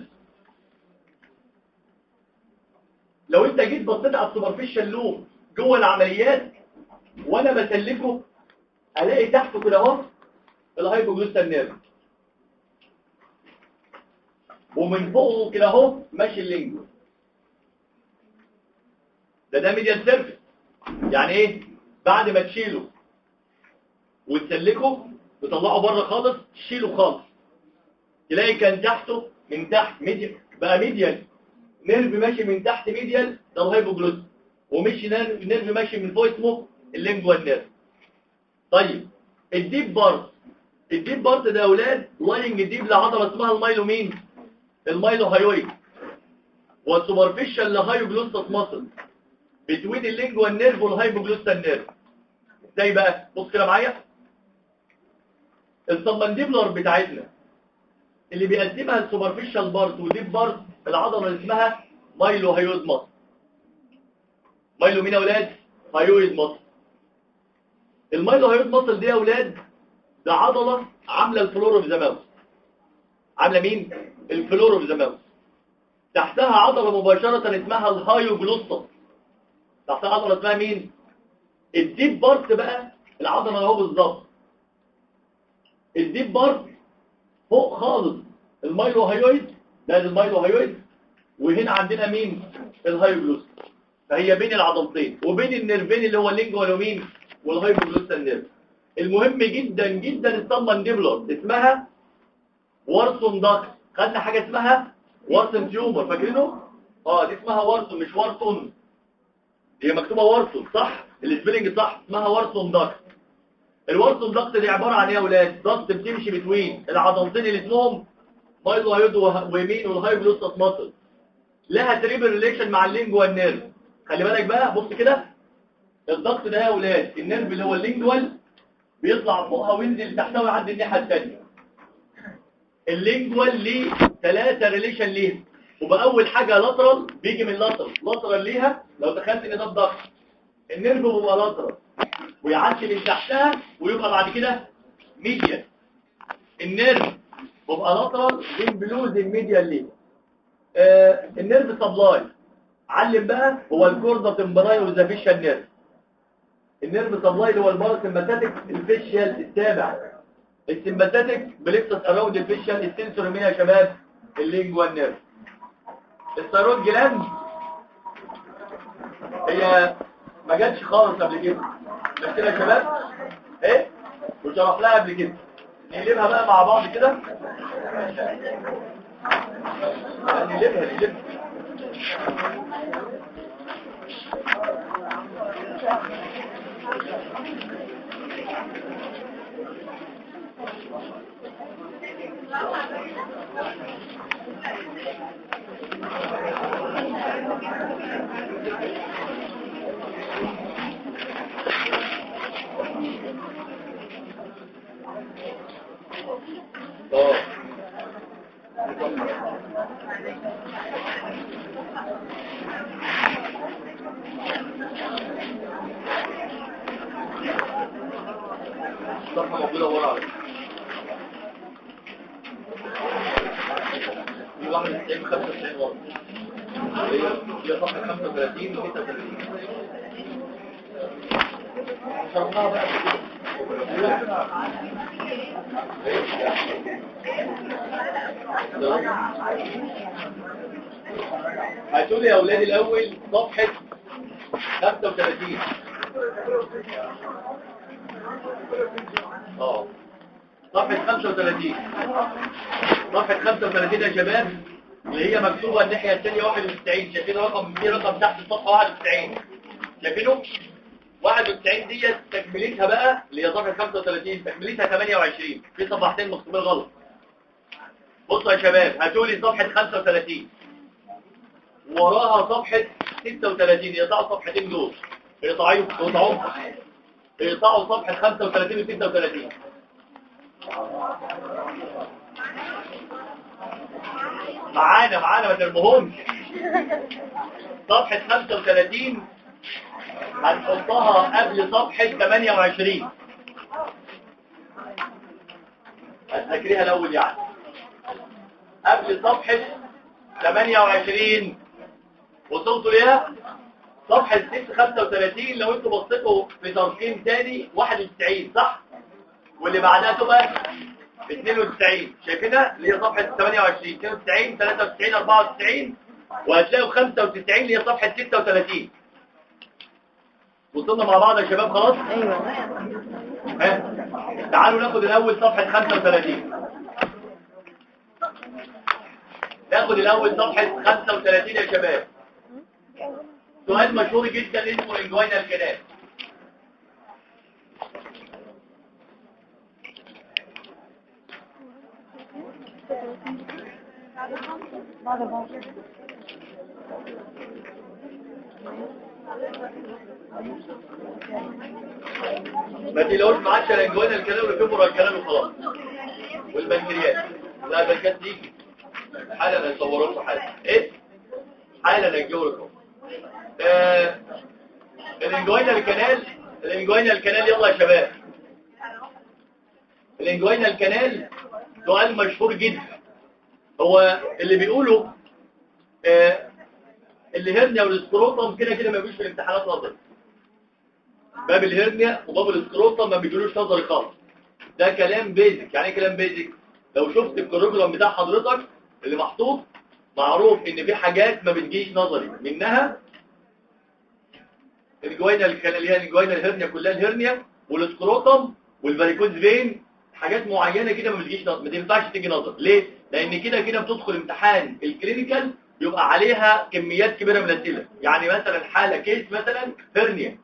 لو انت جيت بصيت على السوبرفيشال لوب جوه العمليات وانا بسلكه الاقي تحته كده اهو الهايبوجلوسال نيرف، ومن فوقه كده اهو ماشي اللينجو. ده ميديال سيرفيس. يعني ايه؟ بعد ما تشيله وتسلكه تطلعه بره خالص، تشيله خالص، تلاقي كان تحته من تحت ميديال، بقى ميديال نيرف ماشي من تحت ميديال، ده الهايبوجلوسال، ومشي نيرف ماشي من فوق اسمه اللينجوال نيرف. طيب الديب بارت، الديب بارت ده يا اولاد لاينج ديب لعضله اسمها المايلو مين؟ المايلو هايويد، والسوبرفيشال لهايوجلوسال ماسل بتوين اللينجوال نيرف والهايبوجلوسال نيرف. ازاي بقى؟ بص كده معايا، السبمنديبلر بتاعتنا اللي بيقسمها السوبرفيشال بارت وديب بارت العضله اللي اسمها مايلو هايويد ماسل. مايلو مين يا اولاد؟ هايويد ماسل. المايلو هايويد ماسل دي يا اولاد ده عضله عامله الفلور اوف ذا ماوث. عامله مين؟ الفلور اوف ذا ماوث. تحتها عضله مباشره اسمها الهايوجلوسال. تحتها عضله اسمها مين؟ الديب بارت بقى العضله اهو بالظبط. الديب بارت فوق خالص المايلو هايويد، ده المايلو هايويد، وهنا عندنا مين؟ الهايوجلوسال. فهي بين العضلتين وبين النيرفين اللي هو اللينجوال ومين؟ والهايبوجلوسال نيرف. المهم جدا جدا السبمنديبلر اسمها وارسون داكت. خدنا حاجه اسمها وارسون تيومر، فاكرينه؟ دي اسمها وارسون مش وارسون، هي مكتوبه وارسون صح، السبيلنج صح، اسمها وارسون داكت. الوارسون داكت دي عباره عن ايه يا اولاد؟ داكت بتمشي بتوين العضلتين اللي اسمهم مايلو هايويد ويمين والهايبوجلوسال ماسل، لها تريبل ريليشن مع اللينجوال نيرف. خلي بالك بقى، بص كده، الضغط ده يا اولاد النيرف اللي هو اللينجوال بيطلع فوقها وينزل تحتها ويعدي الناحيه الثانيه. اللينجوال ليه 3 ريليشن ليها، وبقى اول حاجه لاترال بيجي من لاترال ليها. لو دخلت ان ده الضغط النيرف بيبقى لاترال ويعدي من تحتها ويبقى بعد كده ميديال. النيرف بيبقى لاترال بلوز الميديال ليه. النيرف سبلاي علم بقى هو الكوردا تمبراي وزافيشال نيرف. النيرف سبلاي اللي هو الباراسمباتيك الفيشيال التابع، السمباتيك بليكسس اراوند الفيشيال، السنسور مين يا شباب؟ اللينجوال نيرف. الثيرويد جلاند هي ما جاتش خالص قبل كده، مش كده يا شباب؟ ايه وشرح لها قبل كده، نقلبها بقى مع بعض كده، نقلبها صفحة موجودة ورا عليك. دي 91 95 ورا. هي صفحة 35 و 36. شرحناها بقى هتقولي يا اولادي الاول صفحة 35. صفحة 35. صفحة 35 يا شباب اللي هي مكتوبة الناحية الثانية 91. شايفين رقم؟ في رقم تحت الصفحة 91 شايفينه؟ 91 دي تكملتها بقى اللي هي صفحة 35 تكملتها 28. في صفحتين مكتوبين غلط. بصوا يا شباب هاتولي صفحة 35 وراها صفحة 36. يقطعوا صفحتين دول، يقطعوا صفحة 35 و 36. معانا ما ترموهمش. صفحة 35 هنحطها قبل صفحة 28. هتذكريها الأول يعني قبل صفحة 28. وصلتوا ليها؟ صفحة 635 لو انتوا بصيتوا في ترقيم تاني 91 صح؟ واللي بعدها تبقى 92 شايفينها اللي هي صفحة 28 92 93 94 وهتلاقوا 95 اللي هي صفحة 36. وصلنا مع بعض يا شباب خلاص؟ ايوه. ها تعالوا ناخد الاول صفحة 35. ناخد الاول صفحة 35 يا شباب. سؤال مشهور جدا اسمه انجوينال كانال. ما تقولوش معاش الانجوينال كانال والفيمورال كانال وخلاص. والبنكرياس لا البنكرياس يجي حالا هيصوروا لكم حالا ايه حالا هيجوا لكم الانجوينال كانال. الانجوينال كانال يلا يا شباب. الانجوينال كانال سؤال مشهور جدا. هو اللي بيقولوا الهرنيا والسكروتم كده كده ما بيجوش في الامتحانات نظري. باب الهرنيا وباب السكروتم ما بيجوش نظري خالص. ده كلام بيزك. يعني ايه كلام بيزك؟ لو شفت الكوريكولم بتاع حضرتك اللي محطوط معروف ان في حاجات ما بتجيش نظري، منها الجوينال كانال اللي هي الجوينال هرنيا كلها الهرنيا والسكروتم والفاريكوز فين، حاجات معينه كده ما بتجيش نظري، ما تنفعش تيجي نظري. ليه؟ لان كده كده بتدخل امتحان الكلينيكال بيبقى عليها كميات كبيره من الاسئله. يعني مثلا حاله كيس مثلا هرنيا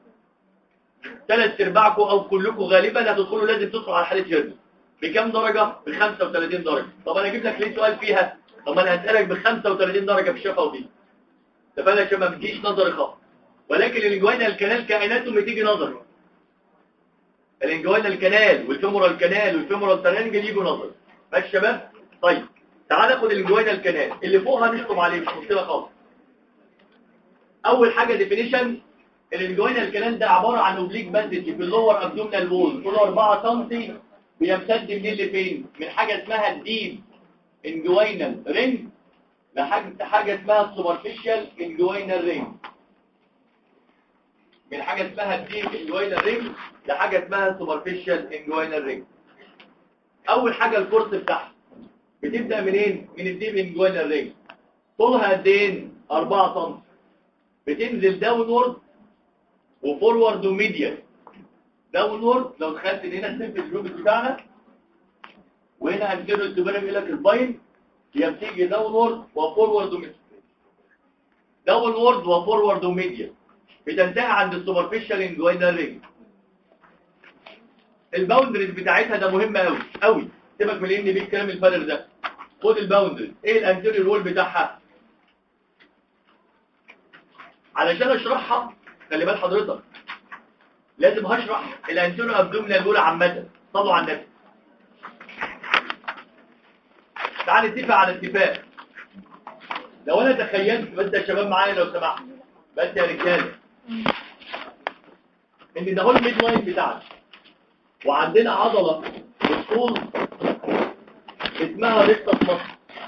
3/4 او كلكم غالبا هتدخلوا لازم تدخلوا على حاله هرنيا بكام درجه؟ ب 35 درجه. طب انا اجيب لك ليه سؤال فيها؟ طب انا هسالك ب 35 درجه في الشفا دي. ده فانا عشان ما بتجيش نظري خالص. ولكن الانجوينال كانال كائناته بتيجي نظري. الانجوينال كانال والفيمورال كانال والفيمورال ترانجل يجوا نظري. ماشي يا شباب؟ طيب تعال ناخد الانجوينال كانال اللي فوقها نشطب عليه مش مشكله خالص. اول حاجه ديفينيشن الانجوينال كانال ده عباره عن اوبليك باندج في اللور ابدومينال وول طوله 4 سم بيمتد منين لفين؟ من حاجه اسمها الديب انجوينال رينج لحاجه اسمها السوبرفيشال انجوينال رينج. من حاجه اسمها الديب انجوينال رينج لحاجه اسمها السوبرفيشال انجوينال رينج. اول حاجه الكورس بتاعها بتبدا منين؟ من الديب انجوينال رينج. طولها قد ايه؟ 4 سم. بتنزل داونورد وفورورد وميديال. داونورد لو دخلت هنا السيرفيس جروب بتاعنا وهنا هنجيب التبرم لك الباين هي بتيجي داونورد وفورورد وميديال. داونورد وفورورد وميديال بتنتهي عند السوبرفيشال انجوينال رينج. الباوندريز بتاعتها ده مهم قوي قوي. سيبك من ان بيه الكلام الفارغ ده. خد الباوندريز. ايه الانتيريور وول بتاعها؟ علشان اشرحها خلي بال حضرتك لازم هشرح الانتيريور ابدومينال وول عامه. صلوا على النبي. تعال نتفق على اتفاق. لو انا تخيلت بس يا شباب معايا لو سمحت بس يا رجاله ان ده هو الميد لاين بتاعنا وعندنا عضله بالطول اسمها ريكتس مصر.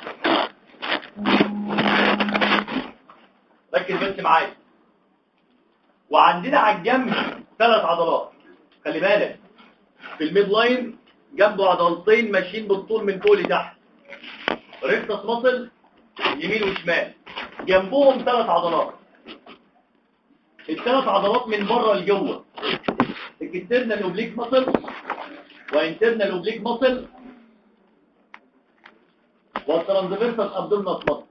ركز بس معايا. وعندنا على الجنب 3 عضلات. خلي بالك في الميد لاين جنبه عضلتين ماشيين بالطول من فوق لتحت. ريكتس مصر يمين وشمال. جنبهم 3 عضلات. ال3 عضلات من بره لجوه. اكسترنال اوبليك ماسل وانترنال اوبليك ماسل والترانسفيرسال ابدومينال ماسل.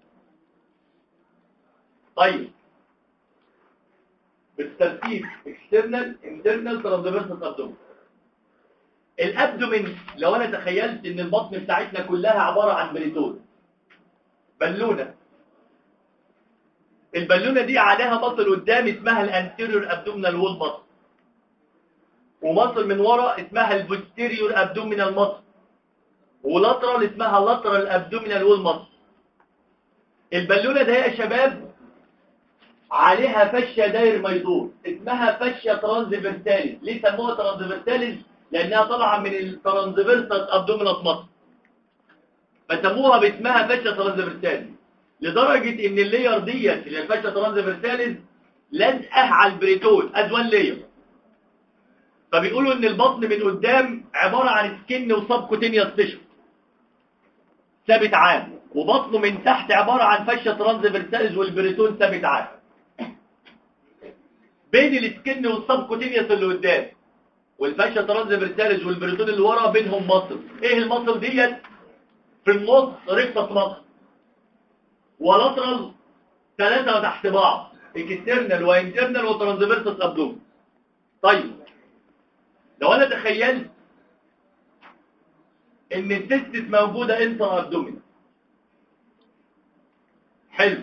طيب بالترتيب اكسترنال انترنال ترانسفيرسال ابدومينال. الابدومين لو انا تخيلت ان البطن بتاعتنا كلها عباره عن بريتون بالونه. البالونه دي عليها مصل قدام اسمها الانتيريور ابدومينال وول مصل ومصل من ورا اسمها البوستيريور ابدومينال مصل ولاترال اسمها لاترال ابدومينال وول مصل. البالونه ده يا شباب عليها فشه داير ما يدور اسمها فشه ترانسفيرساليس. ليه سموها ترانسفيرساليس؟ لانها طالعه من الترانسفيرسال ابدومينال مصل فسموها باسمها فشه ترانسفيرساليس. لدرجه ان اللاير ديت اللي الفشه ترانسفيرساليس لازقه على البريتون ادوان لير. فبيقولوا ان البطن من قدام عباره عن سكن وسب كوتينيوس تيشو ثابت عام، وبطنه من تحت عباره عن فشه ترانسفيرساليس والبريتون ثابت عام. بين السكن والسب كوتينيوس اللي قدام والفشه ترانسفيرساليس والبريتون اللي ورا بينهم مصل. ايه المصل ديت؟ في النص ريكتس مصل، ولاترال 3 تحت بعض، اكسترنال وانترنال وترانسفيرسس ابدومن. طيب لو انا تخيلت ان التستس موجوده انتر ابدومن، حلو،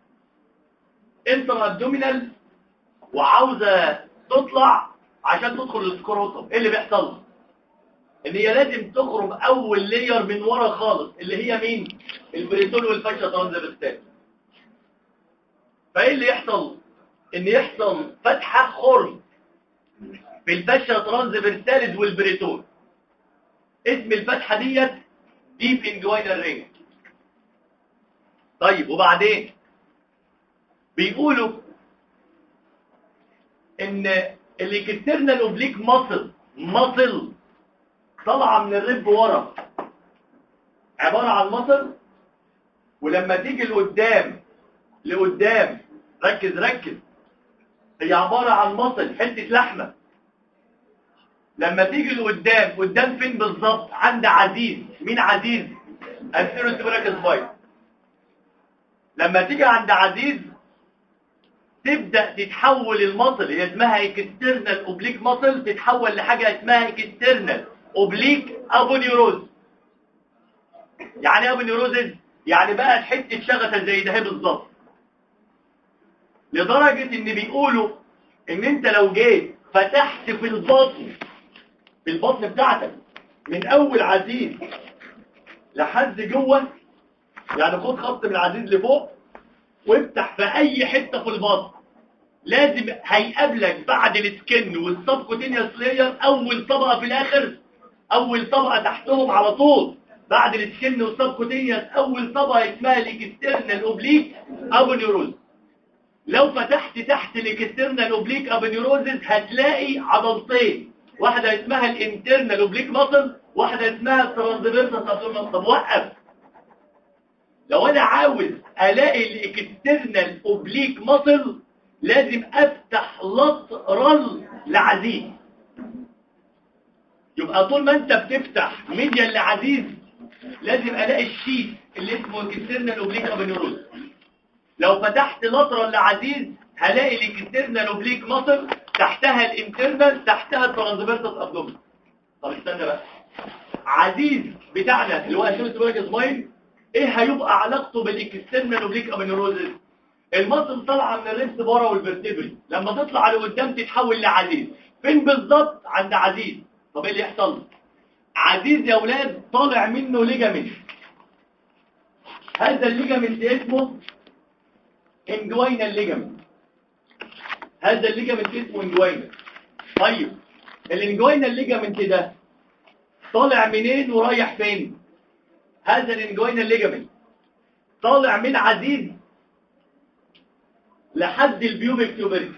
انتر ابدومينال وعاوزه تطلع عشان تدخل السكروتوم، ايه اللي بيحصل؟ ان هي لازم تخرج اول لير من ورا خالص اللي هي مين؟ البريتون والفاشا ترانسفيرسال. فايه اللي يحصل؟ ان يحصل فتحه خرم في الفاشا ترانسفيرساليز والبريتون. اسم الفتحه ديت ديب انجوينال رينج. طيب وبعدين بيقولوا ان الاكسترنال اوبليك ماسل طالعه من الرب ورا، عباره عن ماسل، ولما تيجي لقدام ركز هي عباره عن ماسل حته لحمه. لما تيجي قدام فين بالظبط؟ عند عزيز. مين عزيز؟ انتيروسيبولاك سباين. لما تيجي عند عزيز تبدا تتحول الماسل، هي اسمها اكسترنال اوبليك ماسل، تتحول لحاجه اسمها اكسترنال اوبليك ابونيوروز. يعني ايه ابونيوروز؟ يعني بقى حته شغفه زي ده بالظبط، لدرجه ان بيقولوا ان انت لو جيت فتحت في البطن بتاعتك من اول عزيز لحد جوه، يعني خد خط من عزيز لفوق وافتح في اي حته في البطن، لازم هيقابلك بعد السكن والسبكوتينيوس لاير اول طبقه في الاخر، اول طبقه تحتهم على طول بعد السكن والسبكوتينيوس اول طبقه اسمها الاكسترنال اوبليك ابونيوروز. لو فتحت تحت الاكسترنال اوبليك ابونيوروزز هتلاقي عضلتين، واحده اسمها الانترنال اوبليك ماسل، واحده اسمها الترانسفيرسس ابدومينال. طب وقف، لو انا عاوز الاقي الاكسترنال اوبليك ماسل لازم افتح لاترال لعزيز. يبقى طول ما انت بتفتح ميديال لعزيز لازم الاقي الشيت اللي اسمه اكسترنال اوبليك ابونيوروز. لو فتحت لاترال لعزيز هلاقي الاكسترنال اوبليك ماسل، تحتها الانترنال، تحتها الترانسفيرسس ابدومينال. طب استنى بقى، عزيز بتاعنا اللي هو انتيروسيبولاك سباين ايه هيبقى علاقته بالاكسترنال اوبليك ابونيوروزز؟ المصل طالعه من الريبس بره والفرتبري، لما تطلع لقدام تتحول لعزيز. فين بالظبط؟ عند عزيز. طب ايه اللي يحصل؟ عزيز يا اولاد طالع منه ليجامنت، هذا الليجامنت اسمه انجوينال ليجامنت. هذا الليجامنت اسمه انجوينال. طيب الانجوينال ليجامنت ده طالع منين ورايح فين؟ هذا الانجوينال ليجامنت طالع من عزيز لحد البيوبيك تيوبريكس.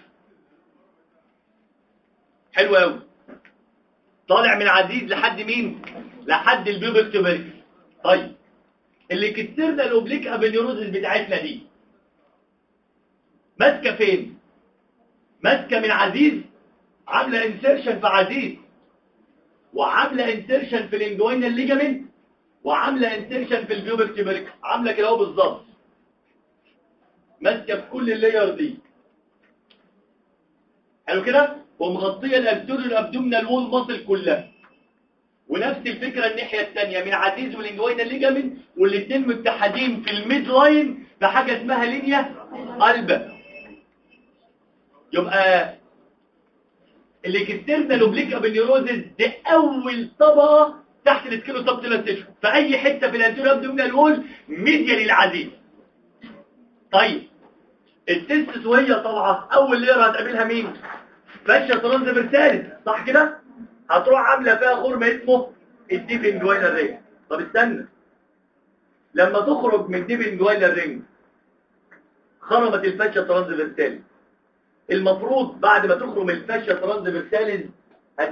حلو قوي، طالع من عزيز لحد مين؟ لحد البيوبيك تيوبريكس. طيب الاكسترنال اوبليك ابونيوروزز بتاعتنا دي ماسكه فين؟ ماسكه من عزيز، عامله انسيرشن في عزيز، وعامله انسيرشن في الانجوينال ليجامنت، وعامله انسيرشن في البيوبيك تيوبريكس، عامله كده اهو بالظبط، ماسكه في كل اللاير دي. حلو كده، ومغطيه الانتيريور ابدومينال وول ماسل كلها. ونفس الفكره الناحيه الثانيه من عزيز والانجوينال ليجامنت، والاثنين متحدين في الميد لاين بحاجه اسمها لينيا قلبه. يبقى الاكسترنال اوبليك ابونيوروزز دي اول طبقه تحت السكيلو سبتيلر تيشو في اي حته في الانتيريور ابدومينال وول ميديال للعزيز. طيب التستس وهي طالعه اول ليره هتقابلها مين؟ فاشا ترانسفيرساليس، صح كده؟ هتروح عامله فيها خرم اسمه الديب انجوينال رينج. طب استنى، لما تخرج من الديب انجوينال رينج خرمت الفاشا ترانسفيرساليس، المفروض بعد ما تخرم الفاشيا ترانسفيرساليز